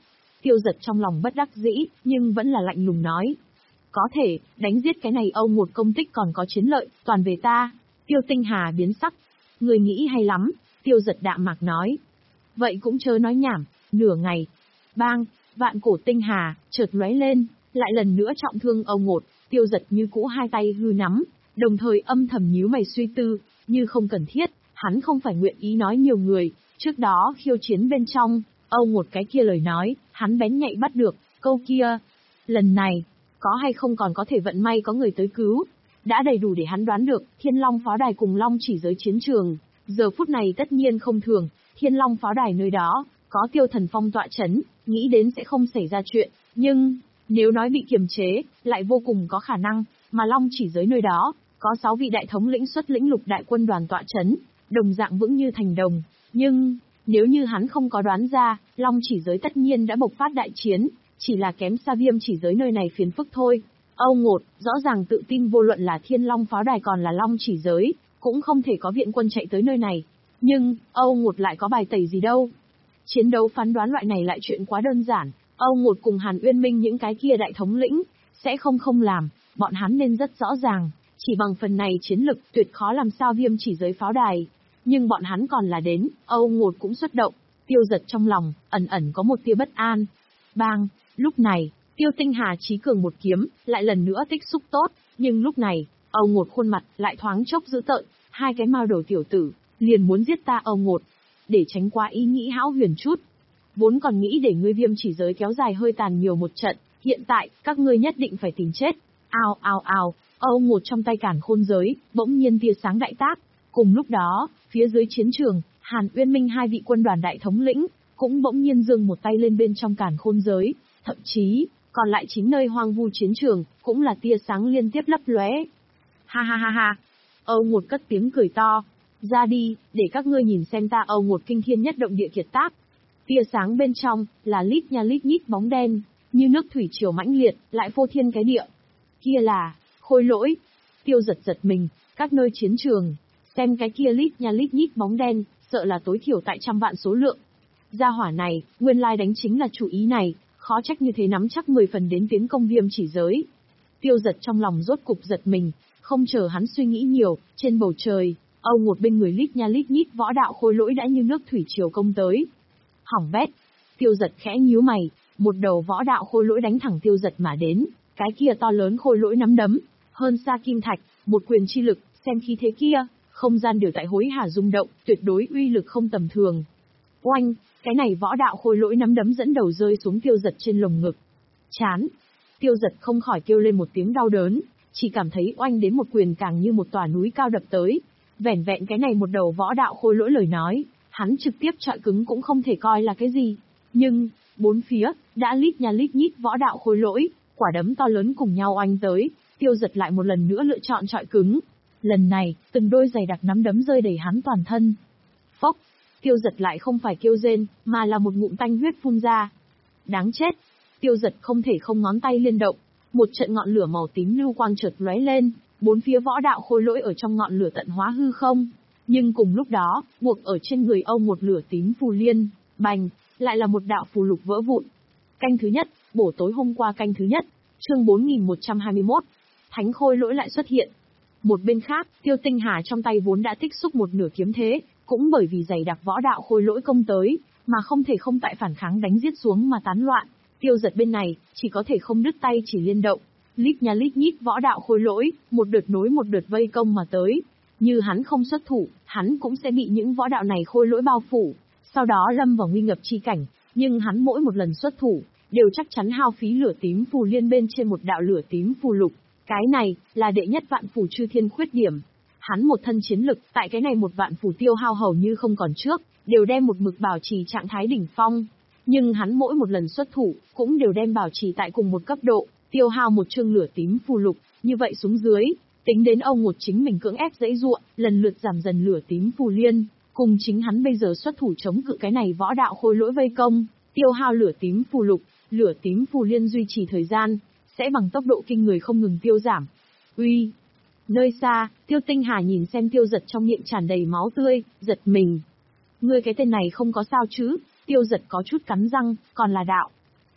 Tiêu Giật trong lòng bất đắc dĩ, nhưng vẫn là lạnh lùng nói. Có thể, đánh giết cái này Âu một công tích còn có chiến lợi, toàn về ta. Tiêu Tinh Hà biến sắc. Người nghĩ hay lắm, Tiêu Giật đạm mạc nói. Vậy cũng chớ nói nhảm, nửa ngày. Bang, vạn cổ tinh hà, chợt lóe lên, lại lần nữa trọng thương Âu Ngột, Tiêu Giật như cũ hai tay hư nắm, đồng thời âm thầm nhíu mày suy tư, như không cần thiết, hắn không phải nguyện ý nói nhiều người, trước đó khiêu chiến bên trong, Âu Ngột cái kia lời nói, hắn bén nhạy bắt được, câu kia. Lần này, có hay không còn có thể vận may có người tới cứu, đã đầy đủ để hắn đoán được, Thiên Long pháo đài cùng Long chỉ giới chiến trường, giờ phút này tất nhiên không thường, Thiên Long pháo đài nơi đó, có Tiêu Thần Phong tọa chấn, nghĩ đến sẽ không xảy ra chuyện, nhưng, nếu nói bị kiềm chế, lại vô cùng có khả năng, mà Long chỉ giới nơi đó, có sáu vị đại thống lĩnh xuất lĩnh lục đại quân đoàn tọa chấn, đồng dạng vững như thành đồng, nhưng, nếu như hắn không có đoán ra, Long chỉ giới tất nhiên đã bộc phát đại chiến, chỉ là kém xa Viêm chỉ giới nơi này phiền phức thôi. Âu Ngột, rõ ràng tự tin vô luận là Thiên Long pháo đài còn là Long chỉ giới, cũng không thể có viện quân chạy tới nơi này. Nhưng, Âu Ngột lại có bài tẩy gì đâu. Chiến đấu phán đoán loại này lại chuyện quá đơn giản, Âu Ngột cùng Hàn Uyên Minh những cái kia đại thống lĩnh, sẽ không không làm, bọn hắn nên rất rõ ràng, chỉ bằng phần này chiến lực tuyệt khó làm sao Viêm chỉ giới pháo đài. Nhưng bọn hắn còn là đến, Âu Ngột cũng xuất động, Tiêu Giật trong lòng, ẩn ẩn có một tia bất an. Bang, lúc này, Tiêu Tinh Hà chí cường một kiếm, lại lần nữa tích xúc tốt, nhưng lúc này, Âu Ngột khuôn mặt lại thoáng chốc dữ tợn, hai cái mao đầu tiểu tử, liền muốn giết ta Âu Ngột, để tránh quá ý nghĩ hão huyền chút. Vốn còn nghĩ để ngươi Viêm chỉ giới kéo dài hơi tàn nhiều một trận, hiện tại, các ngươi nhất định phải tìm chết. Ao ao ao, Âu Ngột trong tay cản khôn giới, bỗng nhiên tia sáng đại tác. Cùng lúc đó, phía dưới chiến trường, Hàn Uyên Minh hai vị quân đoàn đại thống lĩnh, cũng bỗng nhiên giương một tay lên bên trong cản khôn giới, thậm chí, còn lại chín nơi hoang vu chiến trường, cũng là tia sáng liên tiếp lấp lóe. Ha ha ha ha, Âu Ngột cất tiếng cười to, ra đi, để các ngươi nhìn xem ta Âu Ngột kinh thiên nhất động địa kiệt tác. Tia sáng bên trong, là lít nha lít nhít bóng đen, như nước thủy triều mãnh liệt, lại phô thiên cái địa. Kia là, khôi lỗi. Tiêu Giật giật mình, các nơi chiến trường, xem cái kia lít nha lít nhít bóng đen, sợ là tối thiểu tại trăm vạn số lượng. Gia hỏa này, nguyên lai đánh chính là chủ ý này, khó trách như thế nắm chắc mười phần đến tiến công Viêm chỉ giới. Tiêu Giật trong lòng rốt cục giật mình, không chờ hắn suy nghĩ nhiều, trên bầu trời, Âu Ngột bên người lít nha lít nhít võ đạo khôi lỗi đã như nước thủy triều công tới. Hỏng bét. Tiêu Giật khẽ nhíu mày, một đầu võ đạo khôi lỗi đánh thẳng Tiêu Giật mà đến, cái kia to lớn khôi lỗi nắm đấm, hơn xa kim thạch, một quyền chi lực, xem khí thế kia, không gian đều tại hối hả rung động, tuyệt đối uy lực không tầm thường. Oanh, cái này võ đạo khôi lỗi nắm đấm dẫn đầu rơi xuống Tiêu Giật trên lồng ngực. Chán. Tiêu Giật không khỏi kêu lên một tiếng đau đớn, chỉ cảm thấy oanh đến một quyền càng như một tòa núi cao đập tới. Vẻn vẹn cái này một đầu võ đạo khôi lỗi lời nói, hắn trực tiếp trọi cứng cũng không thể coi là cái gì. Nhưng, bốn phía, đã lít nha lít nhít võ đạo khôi lỗi, quả đấm to lớn cùng nhau oanh tới, Tiêu Giật lại một lần nữa lựa chọn trọi cứng. Lần này, từng đôi giày đặc nắm đấm rơi đầy hắn toàn thân. Phốc, Tiêu Giật lại không phải kêu rên, mà là một ngụm tanh huyết phun ra. Đáng chết. Tiêu Giật không thể không ngón tay liên động, một trận ngọn lửa màu tím lưu quang chợt lóe lên, bốn phía võ đạo khôi lỗi ở trong ngọn lửa tận hóa hư không. Nhưng cùng lúc đó, buộc ở trên người Âu một lửa tím phù liên, bành, lại là một đạo phù lục vỡ vụn. Canh thứ nhất, bổ tối hôm qua canh thứ nhất, chương bốn nghìn một trăm hai mươi mốt. Thánh khôi lỗi lại xuất hiện. Một bên khác, Tiêu Tinh Hà trong tay vốn đã tích xúc một nửa kiếm thế, cũng bởi vì dày đặc võ đạo khôi lỗi công tới, mà không thể không tại phản kháng đánh giết xuống mà tán loạn. Tiêu Giật bên này, chỉ có thể không đứt tay chỉ liên động. Lít nha lít nhít võ đạo khôi lỗi, một đợt nối một đợt vây công mà tới. Như hắn không xuất thủ, hắn cũng sẽ bị những võ đạo này khôi lỗi bao phủ, sau đó lâm vào nguy ngập chi cảnh, nhưng hắn mỗi một lần xuất thủ, đều chắc chắn hao phí lửa tím phù liên bên trên một đạo lửa tím phù lục. Cái này, là đệ nhất vạn phù chư thiên khuyết điểm. Hắn một thân chiến lực, tại cái này một vạn phù tiêu hao hầu như không còn trước, đều đem một mực bảo trì trạng thái đỉnh phong. Nhưng hắn mỗi một lần xuất thủ, cũng đều đem bảo trì tại cùng một cấp độ, tiêu hao một chương lửa tím phù lục, như vậy xuống dưới, tính đến ông một chính mình cưỡng ép dãy ruộng, lần lượt giảm dần lửa tím phù liên, cùng chính hắn bây giờ xuất thủ chống cự cái này võ đạo khôi lỗi vây công, tiêu hao lửa tím phù lục, lửa tím phù liên duy trì thời gian, sẽ bằng tốc độ kinh người không ngừng tiêu giảm. Uy! Nơi xa, Tiêu Tinh Hà nhìn xem Tiêu Giật trong miệng tràn đầy máu tươi, giật mình. Ngươi cái tên này không có sao chứ? Tiêu Giật có chút cắn răng, còn là đạo.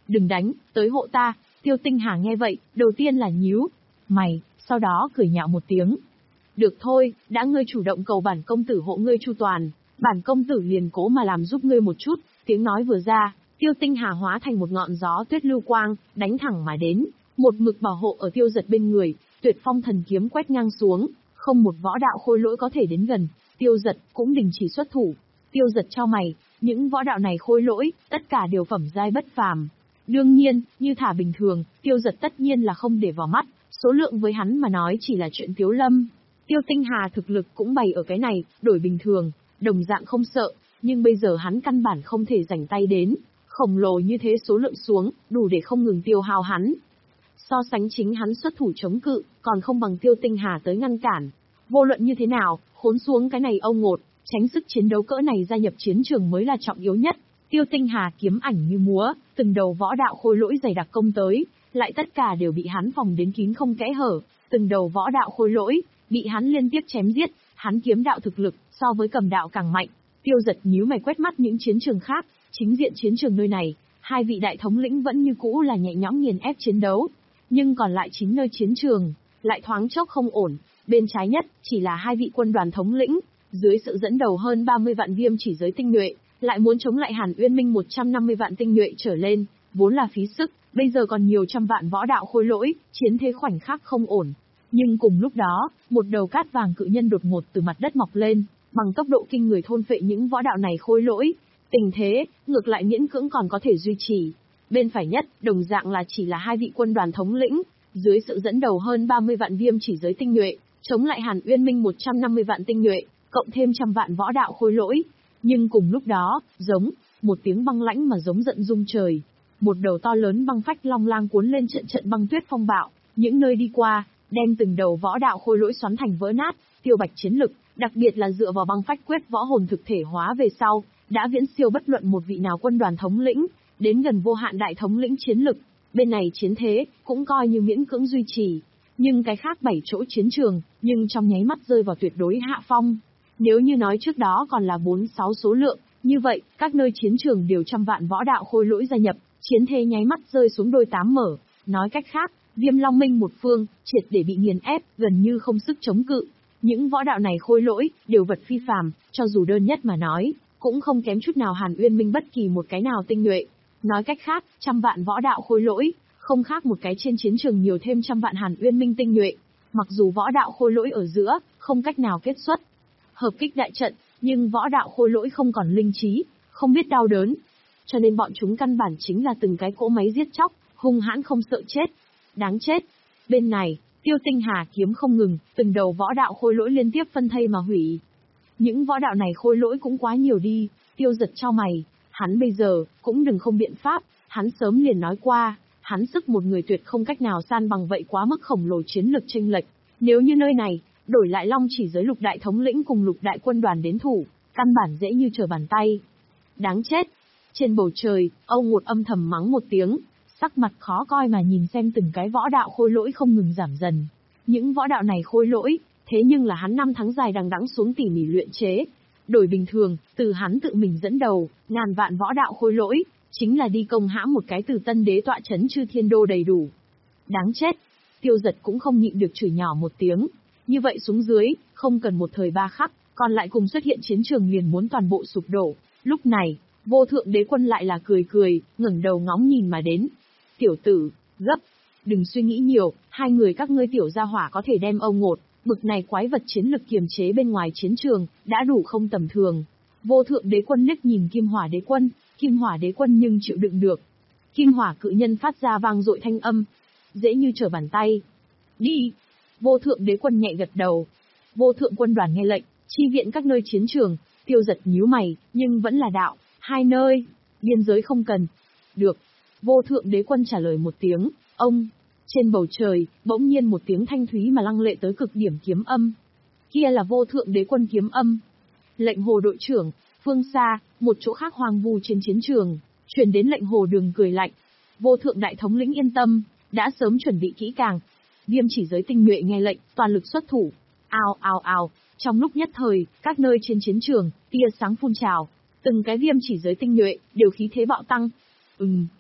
Đừng đánh, tới hộ ta. Tiêu Tinh Hà nghe vậy, đầu tiên là nhíu mày, sau đó cười nhạo một tiếng. Được thôi, đã ngươi chủ động cầu bản công tử hộ ngươi chu toàn, bản công tử liền cố mà làm giúp ngươi một chút. Tiếng nói vừa ra, Tiêu Tinh Hà hóa thành một ngọn gió tuyết lưu quang, đánh thẳng mà đến, một mực bảo hộ ở Tiêu Giật bên người, Tuyệt Phong thần kiếm quét ngang xuống, không một võ đạo khôi lỗi có thể đến gần, Tiêu Giật cũng đình chỉ xuất thủ. Tiêu Giật chau mày, những võ đạo này khôi lỗi, tất cả đều phẩm giai bất phàm. Đương nhiên, như thả bình thường, Tiêu Giật tất nhiên là không để vào mắt, số lượng với hắn mà nói chỉ là chuyện tiếu lâm. Tiêu Tinh Hà thực lực cũng bày ở cái này, đổi bình thường, đồng dạng không sợ, nhưng bây giờ hắn căn bản không thể rảnh tay đến, khổng lồ như thế số lượng xuống, đủ để không ngừng tiêu hao hắn. So sánh chính hắn xuất thủ chống cự, còn không bằng Tiêu Tinh Hà tới ngăn cản. Vô luận như thế nào, khốn xuống cái này ông ngột, tránh sức chiến đấu cỡ này gia nhập chiến trường mới là trọng yếu nhất. Tiêu Tinh Hà kiếm ảnh như múa, từng đầu võ đạo khôi lỗi dày đặc công tới, lại tất cả đều bị hắn phòng đến kín không kẽ hở, từng đầu võ đạo khôi lỗi, bị hắn liên tiếp chém giết, hắn kiếm đạo thực lực, so với cầm đạo càng mạnh. Tiêu Giật nhíu mày quét mắt những chiến trường khác, chính diện chiến trường nơi này, hai vị đại thống lĩnh vẫn như cũ là nhẹ nhõm nghiền ép chiến đấu, nhưng còn lại chín nơi chiến trường, lại thoáng chốc không ổn, bên trái nhất, chỉ là hai vị quân đoàn thống lĩnh, dưới sự dẫn đầu hơn ba mươi vạn viêm chỉ giới tinh nhuệ, lại muốn chống lại Hàn Uyên Minh một trăm năm mươi vạn tinh nhuệ trở lên, vốn là phí sức, bây giờ còn nhiều trăm vạn võ đạo khôi lỗi, chiến thế khoảnh khắc không ổn. Nhưng cùng lúc đó, một đầu cát vàng cự nhân đột ngột từ mặt đất mọc lên, bằng tốc độ kinh người thôn phệ những võ đạo này khôi lỗi. Tình thế, ngược lại miễn cưỡng còn có thể duy trì. Bên phải nhất, đồng dạng là chỉ là hai vị quân đoàn thống lĩnh, dưới sự dẫn đầu hơn ba mươi vạn viêm chỉ giới tinh nhuệ, chống lại Hàn Uyên Minh một trăm năm mươi vạn tinh nhuệ, cộng thêm trăm vạn võ đạo khôi lỗi. Nhưng cùng lúc đó, giống, một tiếng băng lãnh mà giống giận rung trời. Một đầu to lớn băng phách long lang cuốn lên trận trận băng tuyết phong bạo, những nơi đi qua, đem từng đầu võ đạo khôi lỗi xoắn thành vỡ nát. Tiêu Bạch chiến lực, đặc biệt là dựa vào băng phách quyết võ hồn thực thể hóa về sau, đã viễn siêu bất luận một vị nào quân đoàn thống lĩnh, đến gần vô hạn đại thống lĩnh chiến lực. Bên này chiến thế, cũng coi như miễn cưỡng duy trì. Nhưng cái khác bảy chỗ chiến trường, nhưng trong nháy mắt rơi vào tuyệt đối hạ phong. Nếu như nói trước đó còn là bốn sáu số lượng, như vậy, các nơi chiến trường đều trăm vạn võ đạo khôi lỗi gia nhập, chiến thế nháy mắt rơi xuống đôi tám mở. Nói cách khác, Viêm Long Minh một phương, triệt để bị nghiền ép, gần như không sức chống cự. Những võ đạo này khôi lỗi, đều vật phi phàm, cho dù đơn nhất mà nói, cũng không kém chút nào Hàn Uyên Minh bất kỳ một cái nào tinh nhuệ. Nói cách khác, trăm vạn võ đạo khôi lỗi, không khác một cái trên chiến trường nhiều thêm trăm vạn Hàn Uyên Minh tinh nhuệ. Mặc dù võ đạo khôi lỗi ở giữa, không cách nào kết xuất hợp kích đại trận, nhưng võ đạo khôi lỗi không còn linh trí, không biết đau đớn. Cho nên bọn chúng căn bản chính là từng cái cỗ máy giết chóc, hung hãn không sợ chết. Đáng chết. Bên này, Tiêu Tinh Hà kiếm không ngừng, từng đầu võ đạo khôi lỗi liên tiếp phân thây mà hủy. Những võ đạo này khôi lỗi cũng quá nhiều đi, Tiêu Giật chau mày, hắn bây giờ, cũng đừng không biện pháp, hắn sớm liền nói qua, hắn sức một người tuyệt không cách nào san bằng vậy quá mức khổng lồ chiến lực chênh lệch. Nếu như nơi này, đổi lại Long Chỉ giới lục đại thống lĩnh cùng lục đại quân đoàn đến thủ, căn bản dễ như trở bàn tay. Đáng chết. Trên bầu trời, Âu Ngột âm thầm mắng một tiếng, sắc mặt khó coi mà nhìn xem từng cái võ đạo khôi lỗi không ngừng giảm dần. Những võ đạo này khôi lỗi, thế nhưng là hắn năm tháng dài đằng đẵng xuống tỉ mỉ luyện chế. Đổi bình thường, từ hắn tự mình dẫn đầu, ngàn vạn võ đạo khôi lỗi, chính là đi công hãm một cái từ tân đế tọa chấn chư thiên đô đầy đủ. Đáng chết. Tiêu Giật cũng không nhịn được chửi nhỏ một tiếng. Như vậy xuống dưới, không cần một thời ba khắc, còn lại cùng xuất hiện chiến trường liền muốn toàn bộ sụp đổ. Lúc này, vô thượng đế quân lại là cười cười, ngẩng đầu ngóng nhìn mà đến. Tiểu tử, gấp, đừng suy nghĩ nhiều, hai người các ngươi tiểu gia hỏa có thể đem Âu Ngột, bực này quái vật chiến lực kiềm chế bên ngoài chiến trường, đã đủ không tầm thường. Vô thượng đế quân liếc nhìn Kim Hỏa đế quân, Kim Hỏa đế quân nhưng chịu đựng được. Kim Hỏa cự nhân phát ra vang dội thanh âm, dễ như trở bàn tay. Đi! Vô thượng đế quân nhẹ gật đầu. Vô thượng quân đoàn nghe lệnh, chi viện các nơi chiến trường. Tiêu Giật nhíu mày, nhưng vẫn là đạo, hai nơi, biên giới không cần. Được. Vô thượng đế quân trả lời một tiếng, ông. Trên bầu trời, bỗng nhiên một tiếng thanh thúy mà lăng lệ tới cực điểm kiếm âm. Kia là vô thượng đế quân kiếm âm. Lệnh hồ đội trưởng, phương xa, một chỗ khác hoang vu trên chiến trường, truyền đến lệnh hồ Đường cười lạnh. Vô thượng đại thống lĩnh yên tâm, đã sớm chuẩn bị kỹ càng. Viêm chỉ giới tinh nhuệ nghe lệnh, toàn lực xuất thủ. Ào ào ào, trong lúc nhất thời, các nơi trên chiến trường, tia sáng phun trào, từng cái viêm chỉ giới tinh nhuệ đều khí thế bạo tăng. Ừm.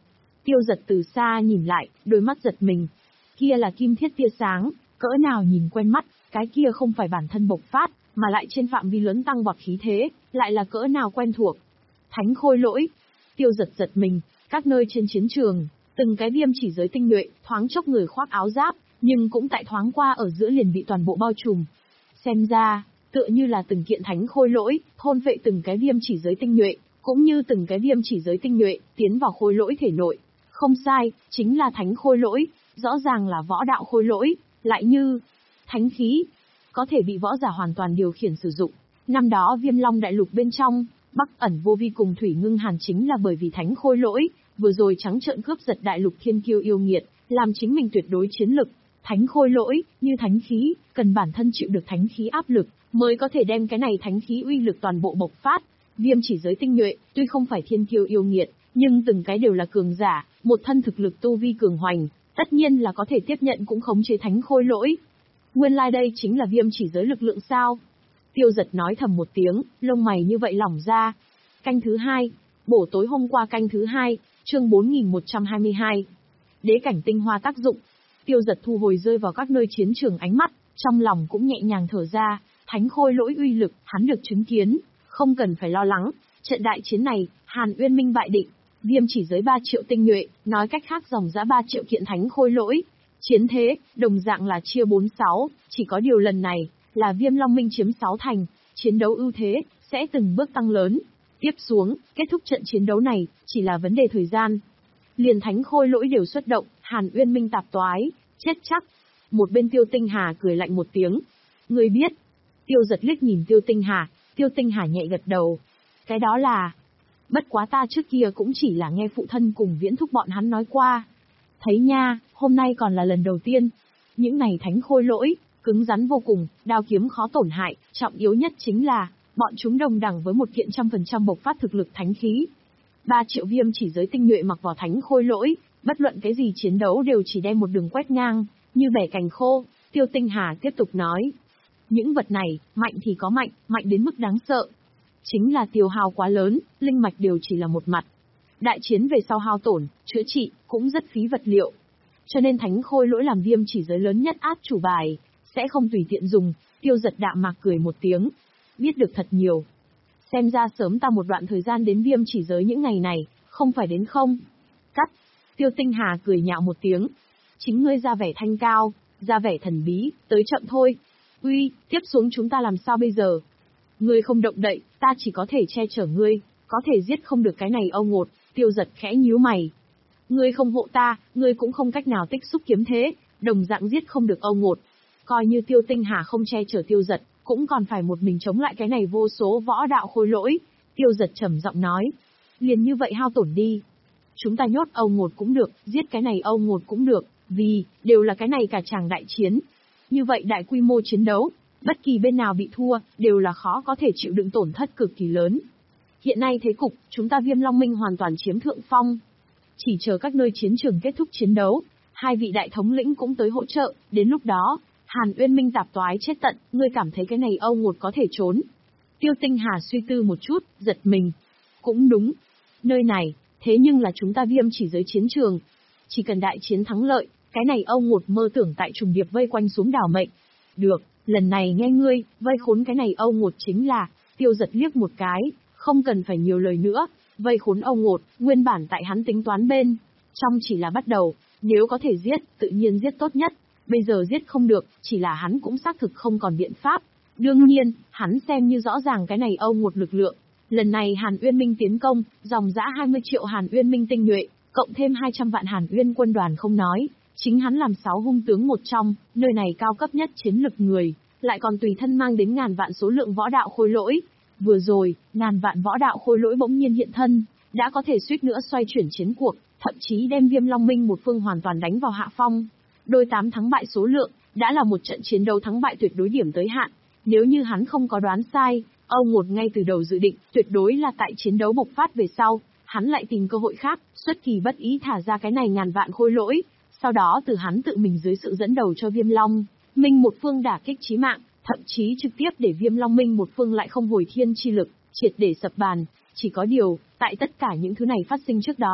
Tiêu Giật từ xa nhìn lại, đôi mắt giật mình. Kia là kim thiết tia sáng, cỡ nào nhìn quen mắt, cái kia không phải bản thân bộc phát, mà lại trên phạm vi lớn tăng vọt khí thế, lại là cỡ nào quen thuộc. Thánh khôi lỗi. Tiêu Giật giật mình, các nơi trên chiến trường, từng cái viêm chỉ giới tinh nhuệ, thoáng chốc người khoác áo giáp, nhưng cũng tại thoáng qua ở giữa liền bị toàn bộ bao trùm. Xem ra, tựa như là từng kiện thánh khôi lỗi, thôn vệ từng cái viêm chỉ giới tinh nhuệ, cũng như từng cái viêm chỉ giới tinh nhuệ, tiến vào khôi lỗi thể nội. Không sai, chính là thánh khôi lỗi, rõ ràng là võ đạo khôi lỗi, lại như thánh khí, có thể bị võ giả hoàn toàn điều khiển sử dụng. Năm đó Viêm Long đại lục bên trong, Bắc Ẩn Vô Vi cùng Thủy Ngưng Hàn chính là bởi vì thánh khôi lỗi, vừa rồi trắng trợn cướp giật đại lục thiên kiêu yêu nghiệt, làm chính mình tuyệt đối chiến lực. Thánh khôi lỗi, như thánh khí, cần bản thân chịu được thánh khí áp lực, mới có thể đem cái này thánh khí uy lực toàn bộ bộc phát. Viêm chỉ giới tinh nhuệ, tuy không phải thiên kiêu yêu nghiệt, nhưng từng cái đều là cường giả, một thân thực lực tu vi cường hoành, tất nhiên là có thể tiếp nhận cũng khống chế thánh khôi lỗi. Nguyên lai like đây chính là viêm chỉ giới lực lượng sao? Tiêu Giật nói thầm một tiếng, lông mày như vậy lỏng ra. Canh thứ hai, bổ tối hôm qua canh thứ hai, chương bốn nghìn một trăm hai mươi hai. Đế cảnh tinh hoa tác dụng. Tiêu Giật thu hồi rơi vào các nơi chiến trường ánh mắt, trong lòng cũng nhẹ nhàng thở ra, thánh khôi lỗi uy lực, hắn được chứng kiến, không cần phải lo lắng. Trận đại chiến này, Hàn Uyên Minh bại định, viêm chỉ giới ba triệu tinh nhuệ, nói cách khác dòng giá ba triệu kiện thánh khôi lỗi. Chiến thế, đồng dạng là chia bốn sáu, chỉ có điều lần này, là Viêm Long Minh chiếm sáu thành, chiến đấu ưu thế, sẽ từng bước tăng lớn. Tiếp xuống, kết thúc trận chiến đấu này, chỉ là vấn đề thời gian. Liền thánh khôi lỗi đều xuất động, Hàn Uyên Minh tạp toái, chết chắc. Một bên Tiêu Tinh Hà cười lạnh một tiếng. Người biết. Tiêu Giật liếc nhìn Tiêu Tinh Hà, Tiêu Tinh Hà nhẹ gật đầu. Cái đó là... Bất quá ta trước kia cũng chỉ là nghe phụ thân cùng Viễn Thúc bọn hắn nói qua. Thấy nha, hôm nay còn là lần đầu tiên. Những này thánh khôi lỗi, cứng rắn vô cùng, đao kiếm khó tổn hại, trọng yếu nhất chính là, bọn chúng đồng đẳng với một kiện trăm phần trăm bộc phát thực lực thánh khí. Ba triệu viêm chỉ giới tinh nhuệ mặc vào thánh khôi lỗi, bất luận cái gì chiến đấu đều chỉ đem một đường quét ngang, như bẻ cành khô. Tiêu Tinh Hà tiếp tục nói. Những vật này, mạnh thì có mạnh, mạnh đến mức đáng sợ. Chính là tiêu hao quá lớn, linh mạch đều chỉ là một mặt. Đại chiến về sau hao tổn, chữa trị, cũng rất phí vật liệu. Cho nên thánh khôi lỗi làm viêm chỉ giới lớn nhất át chủ bài, sẽ không tùy tiện dùng. Tiêu Giật đạm mạc cười một tiếng. Biết được thật nhiều. Xem ra sớm ta một đoạn thời gian đến viêm chỉ giới những ngày này, không phải đến không. Cắt. Tiêu Tinh Hà cười nhạo một tiếng. Chính ngươi ra vẻ thanh cao, ra vẻ thần bí, tới chậm thôi. Uy, tiếp xuống chúng ta làm sao bây giờ? Ngươi không động đậy, ta chỉ có thể che chở ngươi, có thể giết không được cái này Âu Ngột. Tiêu Giật khẽ nhíu mày. Ngươi không hộ ta, ngươi cũng không cách nào tích xúc kiếm thế, đồng dạng giết không được Âu Ngột. Coi như Tiêu Tinh Hà không che chở Tiêu Giật, cũng còn phải một mình chống lại cái này vô số võ đạo khôi lỗi. Tiêu Giật trầm giọng nói. Liền như vậy hao tổn đi. Chúng ta nhốt Âu Ngột cũng được, giết cái này Âu Ngột cũng được, vì, đều là cái này cả chàng đại chiến. Như vậy đại quy mô chiến đấu, bất kỳ bên nào bị thua, đều là khó có thể chịu đựng tổn thất cực kỳ lớn. Hiện nay thế cục, chúng ta Viêm Long Minh hoàn toàn chiếm thượng phong. Chỉ chờ các nơi chiến trường kết thúc chiến đấu, hai vị đại thống lĩnh cũng tới hỗ trợ, đến lúc đó, Hàn Uyên Minh tạp toái chết tận, ngươi cảm thấy cái này Âu Ngột có thể trốn. Tiêu Tinh Hà suy tư một chút, giật mình. Cũng đúng. Nơi này, thế nhưng là chúng ta viêm chỉ giới chiến trường. Chỉ cần đại chiến thắng lợi, cái này Âu Ngột mơ tưởng tại trùng điệp vây quanh xuống đảo mệnh. Được, lần này nghe ngươi, vây khốn cái này Âu Ngột chính là, Tiêu Giật liếc một cái, không cần phải nhiều lời nữa, vây khốn Âu Ngột, nguyên bản tại hắn tính toán bên. Trong chỉ là bắt đầu, nếu có thể giết, tự nhiên giết tốt nhất. Bây giờ giết không được, chỉ là hắn cũng xác thực không còn biện pháp. Đương nhiên, hắn xem như rõ ràng cái này Âu Ngột lực lượng. Lần này Hàn Uyên Minh tiến công, dòng dã hai mươi triệu Hàn Uyên Minh tinh nhuệ, cộng thêm hai trăm vạn Hàn Uyên quân đoàn không nói. Chính hắn làm sáu hung tướng một trong, nơi này cao cấp nhất chiến lực người, lại còn tùy thân mang đến ngàn vạn số lượng võ đạo khôi lỗi. Vừa rồi, ngàn vạn võ đạo khôi lỗi bỗng nhiên hiện thân, đã có thể suýt nữa xoay chuyển chiến cuộc, thậm chí đem Viêm Long Minh một phương hoàn toàn đánh vào hạ phong. Đôi tám thắng bại số lượng, đã là một trận chiến đấu thắng bại tuyệt đối điểm tới hạn. Nếu như hắn không có đoán sai, Âu Ngột ngay từ đầu dự định, tuyệt đối là tại chiến đấu bộc phát về sau, hắn lại tìm cơ hội khác, xuất kỳ bất ý thả ra cái này ngàn vạn khôi lỗi, sau đó từ hắn tự mình dưới sự dẫn đầu cho Viêm Long Minh một phương đả kích chí mạng, thậm chí trực tiếp để Viêm Long Minh một phương lại không hồi thiên chi lực, triệt để sập bàn. Chỉ có điều, tại tất cả những thứ này phát sinh trước đó,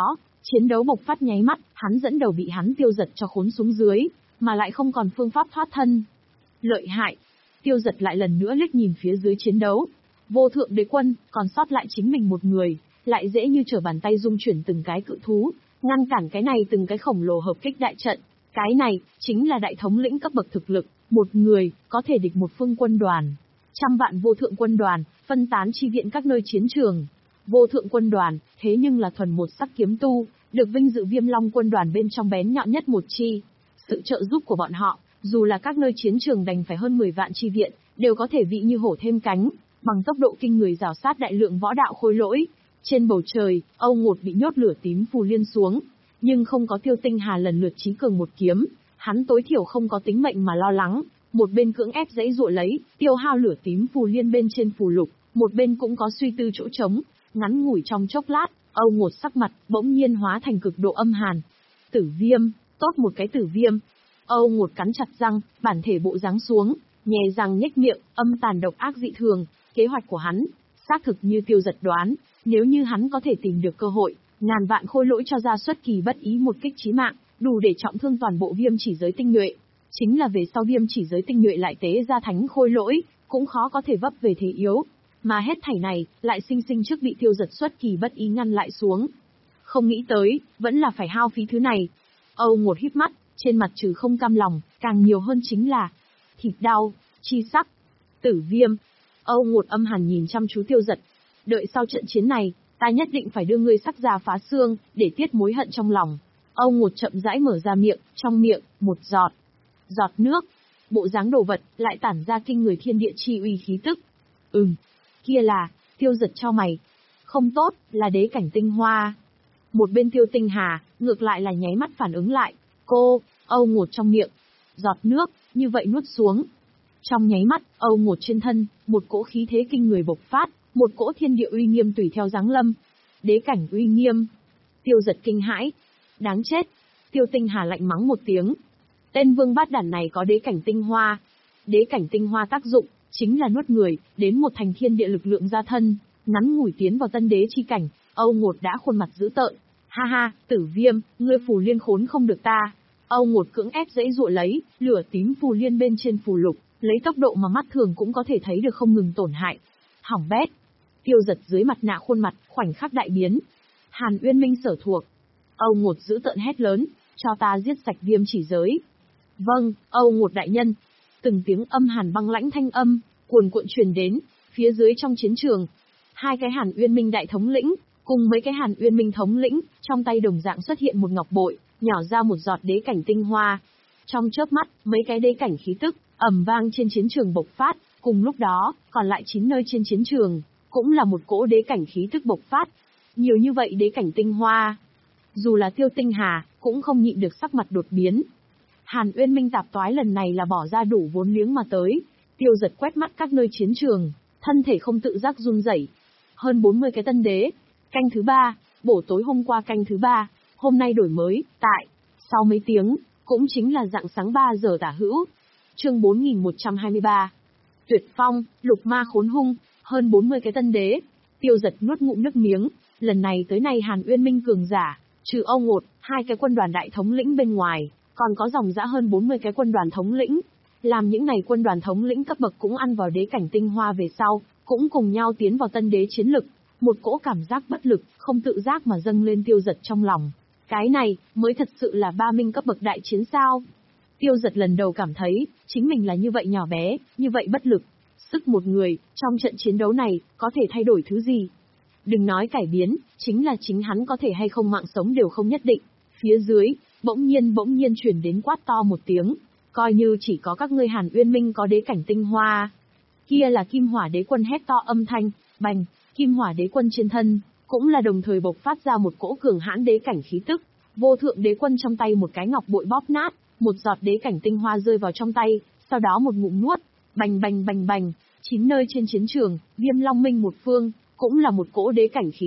Chiến đấu bộc phát nháy mắt, hắn dẫn đầu bị hắn Tiêu Dật cho khốn xuống dưới, mà lại không còn phương pháp thoát thân. Lợi hại. Tiêu Dật lại lần nữa liếc nhìn phía dưới chiến đấu. Vô thượng đế quân, còn sót lại chính mình một người, lại dễ như trở bàn tay dung chuyển từng cái cự thú, ngăn cản cái này từng cái khổng lồ hợp kích đại trận. Cái này, chính là đại thống lĩnh cấp bậc thực lực, một người, có thể địch một phương quân đoàn. Trăm vạn vô thượng quân đoàn, phân tán chi viện các nơi chiến trường. Vô thượng quân đoàn, thế nhưng là thuần một sắc kiếm tu, được vinh dự Viêm Long quân đoàn bên trong bén nhọn nhất một chi. Sự trợ giúp của bọn họ, dù là các nơi chiến trường đành phải hơn mười vạn chi viện, đều có thể vị như hổ thêm cánh, bằng tốc độ kinh người rào sát đại lượng võ đạo khôi lỗi. Trên bầu trời, Âu Ngột bị nhốt lửa tím phù liên xuống, nhưng không có Tiêu Tinh Hà lần lượt chí cường một kiếm, hắn tối thiểu không có tính mệnh mà lo lắng, một bên cưỡng ép dãy dụa lấy, tiêu hao lửa tím phù liên bên trên phù lục, một bên cũng có suy tư chỗ trống, ngắn ngủi trong chốc lát, Âu Ngột sắc mặt bỗng nhiên hóa thành cực độ âm hàn. Tử viêm, tốt một cái tử viêm. Âu Ngột cắn chặt răng, bản thể bộ dáng xuống, nhè răng nhếch miệng, âm tàn độc ác dị thường. Kế hoạch của hắn, xác thực như Tiêu Dật đoán, nếu như hắn có thể tìm được cơ hội, ngàn vạn khôi lỗi cho ra xuất kỳ bất ý một kích chí mạng, đủ để trọng thương toàn bộ viêm chỉ giới tinh nhuệ. Chính là về sau viêm chỉ giới tinh nhuệ lại tế ra thánh khôi lỗi, cũng khó có thể vấp về thế yếu. Mà hết thảy này, lại sinh sinh trước bị Tiêu Dật xuất kỳ bất ý ngăn lại xuống. Không nghĩ tới, vẫn là phải hao phí thứ này. Âu Ngột híp mắt, trên mặt trừ không cam lòng, càng nhiều hơn chính là thịt đau, chi sắc. Tử viêm. Âu Ngột âm hàn nhìn chăm chú Tiêu Dật. Đợi sau trận chiến này, ta nhất định phải đưa ngươi sắc ra phá xương, để tiết mối hận trong lòng. Âu Ngột chậm rãi mở ra miệng, trong miệng, một giọt. Giọt nước. Bộ dáng đồ vật, lại tản ra kinh người thiên địa chi uy khí tức. Ừm. Kia là, Tiêu Dật cho mày. Không tốt, là đế cảnh tinh hoa. Một bên Tiêu Tinh Hà, ngược lại là nháy mắt phản ứng lại. Cô, Âu Ngột trong miệng. Giọt nước, như vậy nuốt xuống. Trong nháy mắt, Âu Ngột trên thân, một cỗ khí thế kinh người bộc phát, một cỗ thiên địa uy nghiêm tùy theo giáng lâm. Đế cảnh uy nghiêm. Tiêu Dật kinh hãi. Đáng chết. Tiêu Tinh Hà lạnh mắng một tiếng. Tên vương bát đản này có đế cảnh tinh hoa. Đế cảnh tinh hoa tác dụng, chính là nuốt người, đến một thành thiên địa lực lượng ra thân, ngắn ngủi tiến vào tân đế chi cảnh. Âu Ngột đã khuôn mặt dữ tợn. Ha ha, tử viêm, ngươi phù liên khốn không được ta. Âu Ngột cưỡng ép dãy dụa lấy, lửa tím phù liên bên trên phù lục, lấy tốc độ mà mắt thường cũng có thể thấy được không ngừng tổn hại. Hỏng bét. Tiêu Dật dưới mặt nạ khuôn mặt, khoảnh khắc đại biến. Hàn Uyên Minh sở thuộc. Âu Ngột dữ tợn hét lớn, cho ta giết sạch viêm chỉ giới. Vâng, Âu Ngột đại nhân. Từng tiếng âm hàn băng lãnh thanh âm, cuồn cuộn truyền đến, phía dưới trong chiến trường. Hai cái Hàn Uyên Minh đại thống lĩnh, cùng mấy cái Hàn Uyên Minh thống lĩnh, trong tay đồng dạng xuất hiện một ngọc bội, nhỏ ra một giọt đế cảnh tinh hoa. Trong chớp mắt, mấy cái đế cảnh khí tức, ầm vang trên chiến trường bộc phát, cùng lúc đó, còn lại chín nơi trên chiến trường, cũng là một cỗ đế cảnh khí tức bộc phát. Nhiều như vậy đế cảnh tinh hoa. Dù là Tiêu Tinh Hà, cũng không nhịn được sắc mặt đột biến. Hàn Uyên Minh tạp toái lần này là bỏ ra đủ vốn liếng mà tới. Tiêu Dật quét mắt các nơi chiến trường, thân thể không tự giác run rẩy. Hơn bốn mươi cái tân đế. Canh thứ ba, bổ tối hôm qua canh thứ ba, hôm nay đổi mới, tại, sau mấy tiếng, cũng chính là rạng sáng ba giờ tả hữu. Chương bốn nghìn một trăm hai mươi ba. Tuyệt phong, lục ma khốn hung, hơn bốn mươi cái tân đế. Tiêu Dật nuốt ngụm nước miếng, lần này tới nay Hàn Uyên Minh cường giả, trừ Âu Ngột, hai cái quân đoàn đại thống lĩnh bên ngoài, còn có dòng dã hơn bốn mươi cái quân đoàn thống lĩnh. Làm những này quân đoàn thống lĩnh cấp bậc cũng ăn vào đế cảnh tinh hoa về sau, cũng cùng nhau tiến vào tân đế chiến lực. Một cỗ cảm giác bất lực, không tự giác mà dâng lên Tiêu Dật trong lòng. Cái này, mới thật sự là ba minh cấp bậc đại chiến sao. Tiêu Dật lần đầu cảm thấy, chính mình là như vậy nhỏ bé, như vậy bất lực. Sức một người, trong trận chiến đấu này, có thể thay đổi thứ gì? Đừng nói cải biến, chính là chính hắn có thể hay không mạng sống đều không nhất định. Phía dưới, bỗng nhiên bỗng nhiên chuyển đến quát to một tiếng. Coi như chỉ có các ngươi Hàn Uyên Minh có đế cảnh tinh hoa. Kia là Kim Hỏa Đế Quân hét to âm thanh, bành, Kim Hỏa Đế Quân trên thân, cũng là đồng thời bộc phát ra một cỗ cường hãn đế cảnh khí tức. Vô Thượng Đế Quân trong tay một cái ngọc bội bóp nát, một giọt đế cảnh tinh hoa rơi vào trong tay, sau đó một ngụm nuốt, bành bành bành bành, chín nơi trên chiến trường, Viêm Long Minh một phương, cũng là một cỗ đế cảnh khí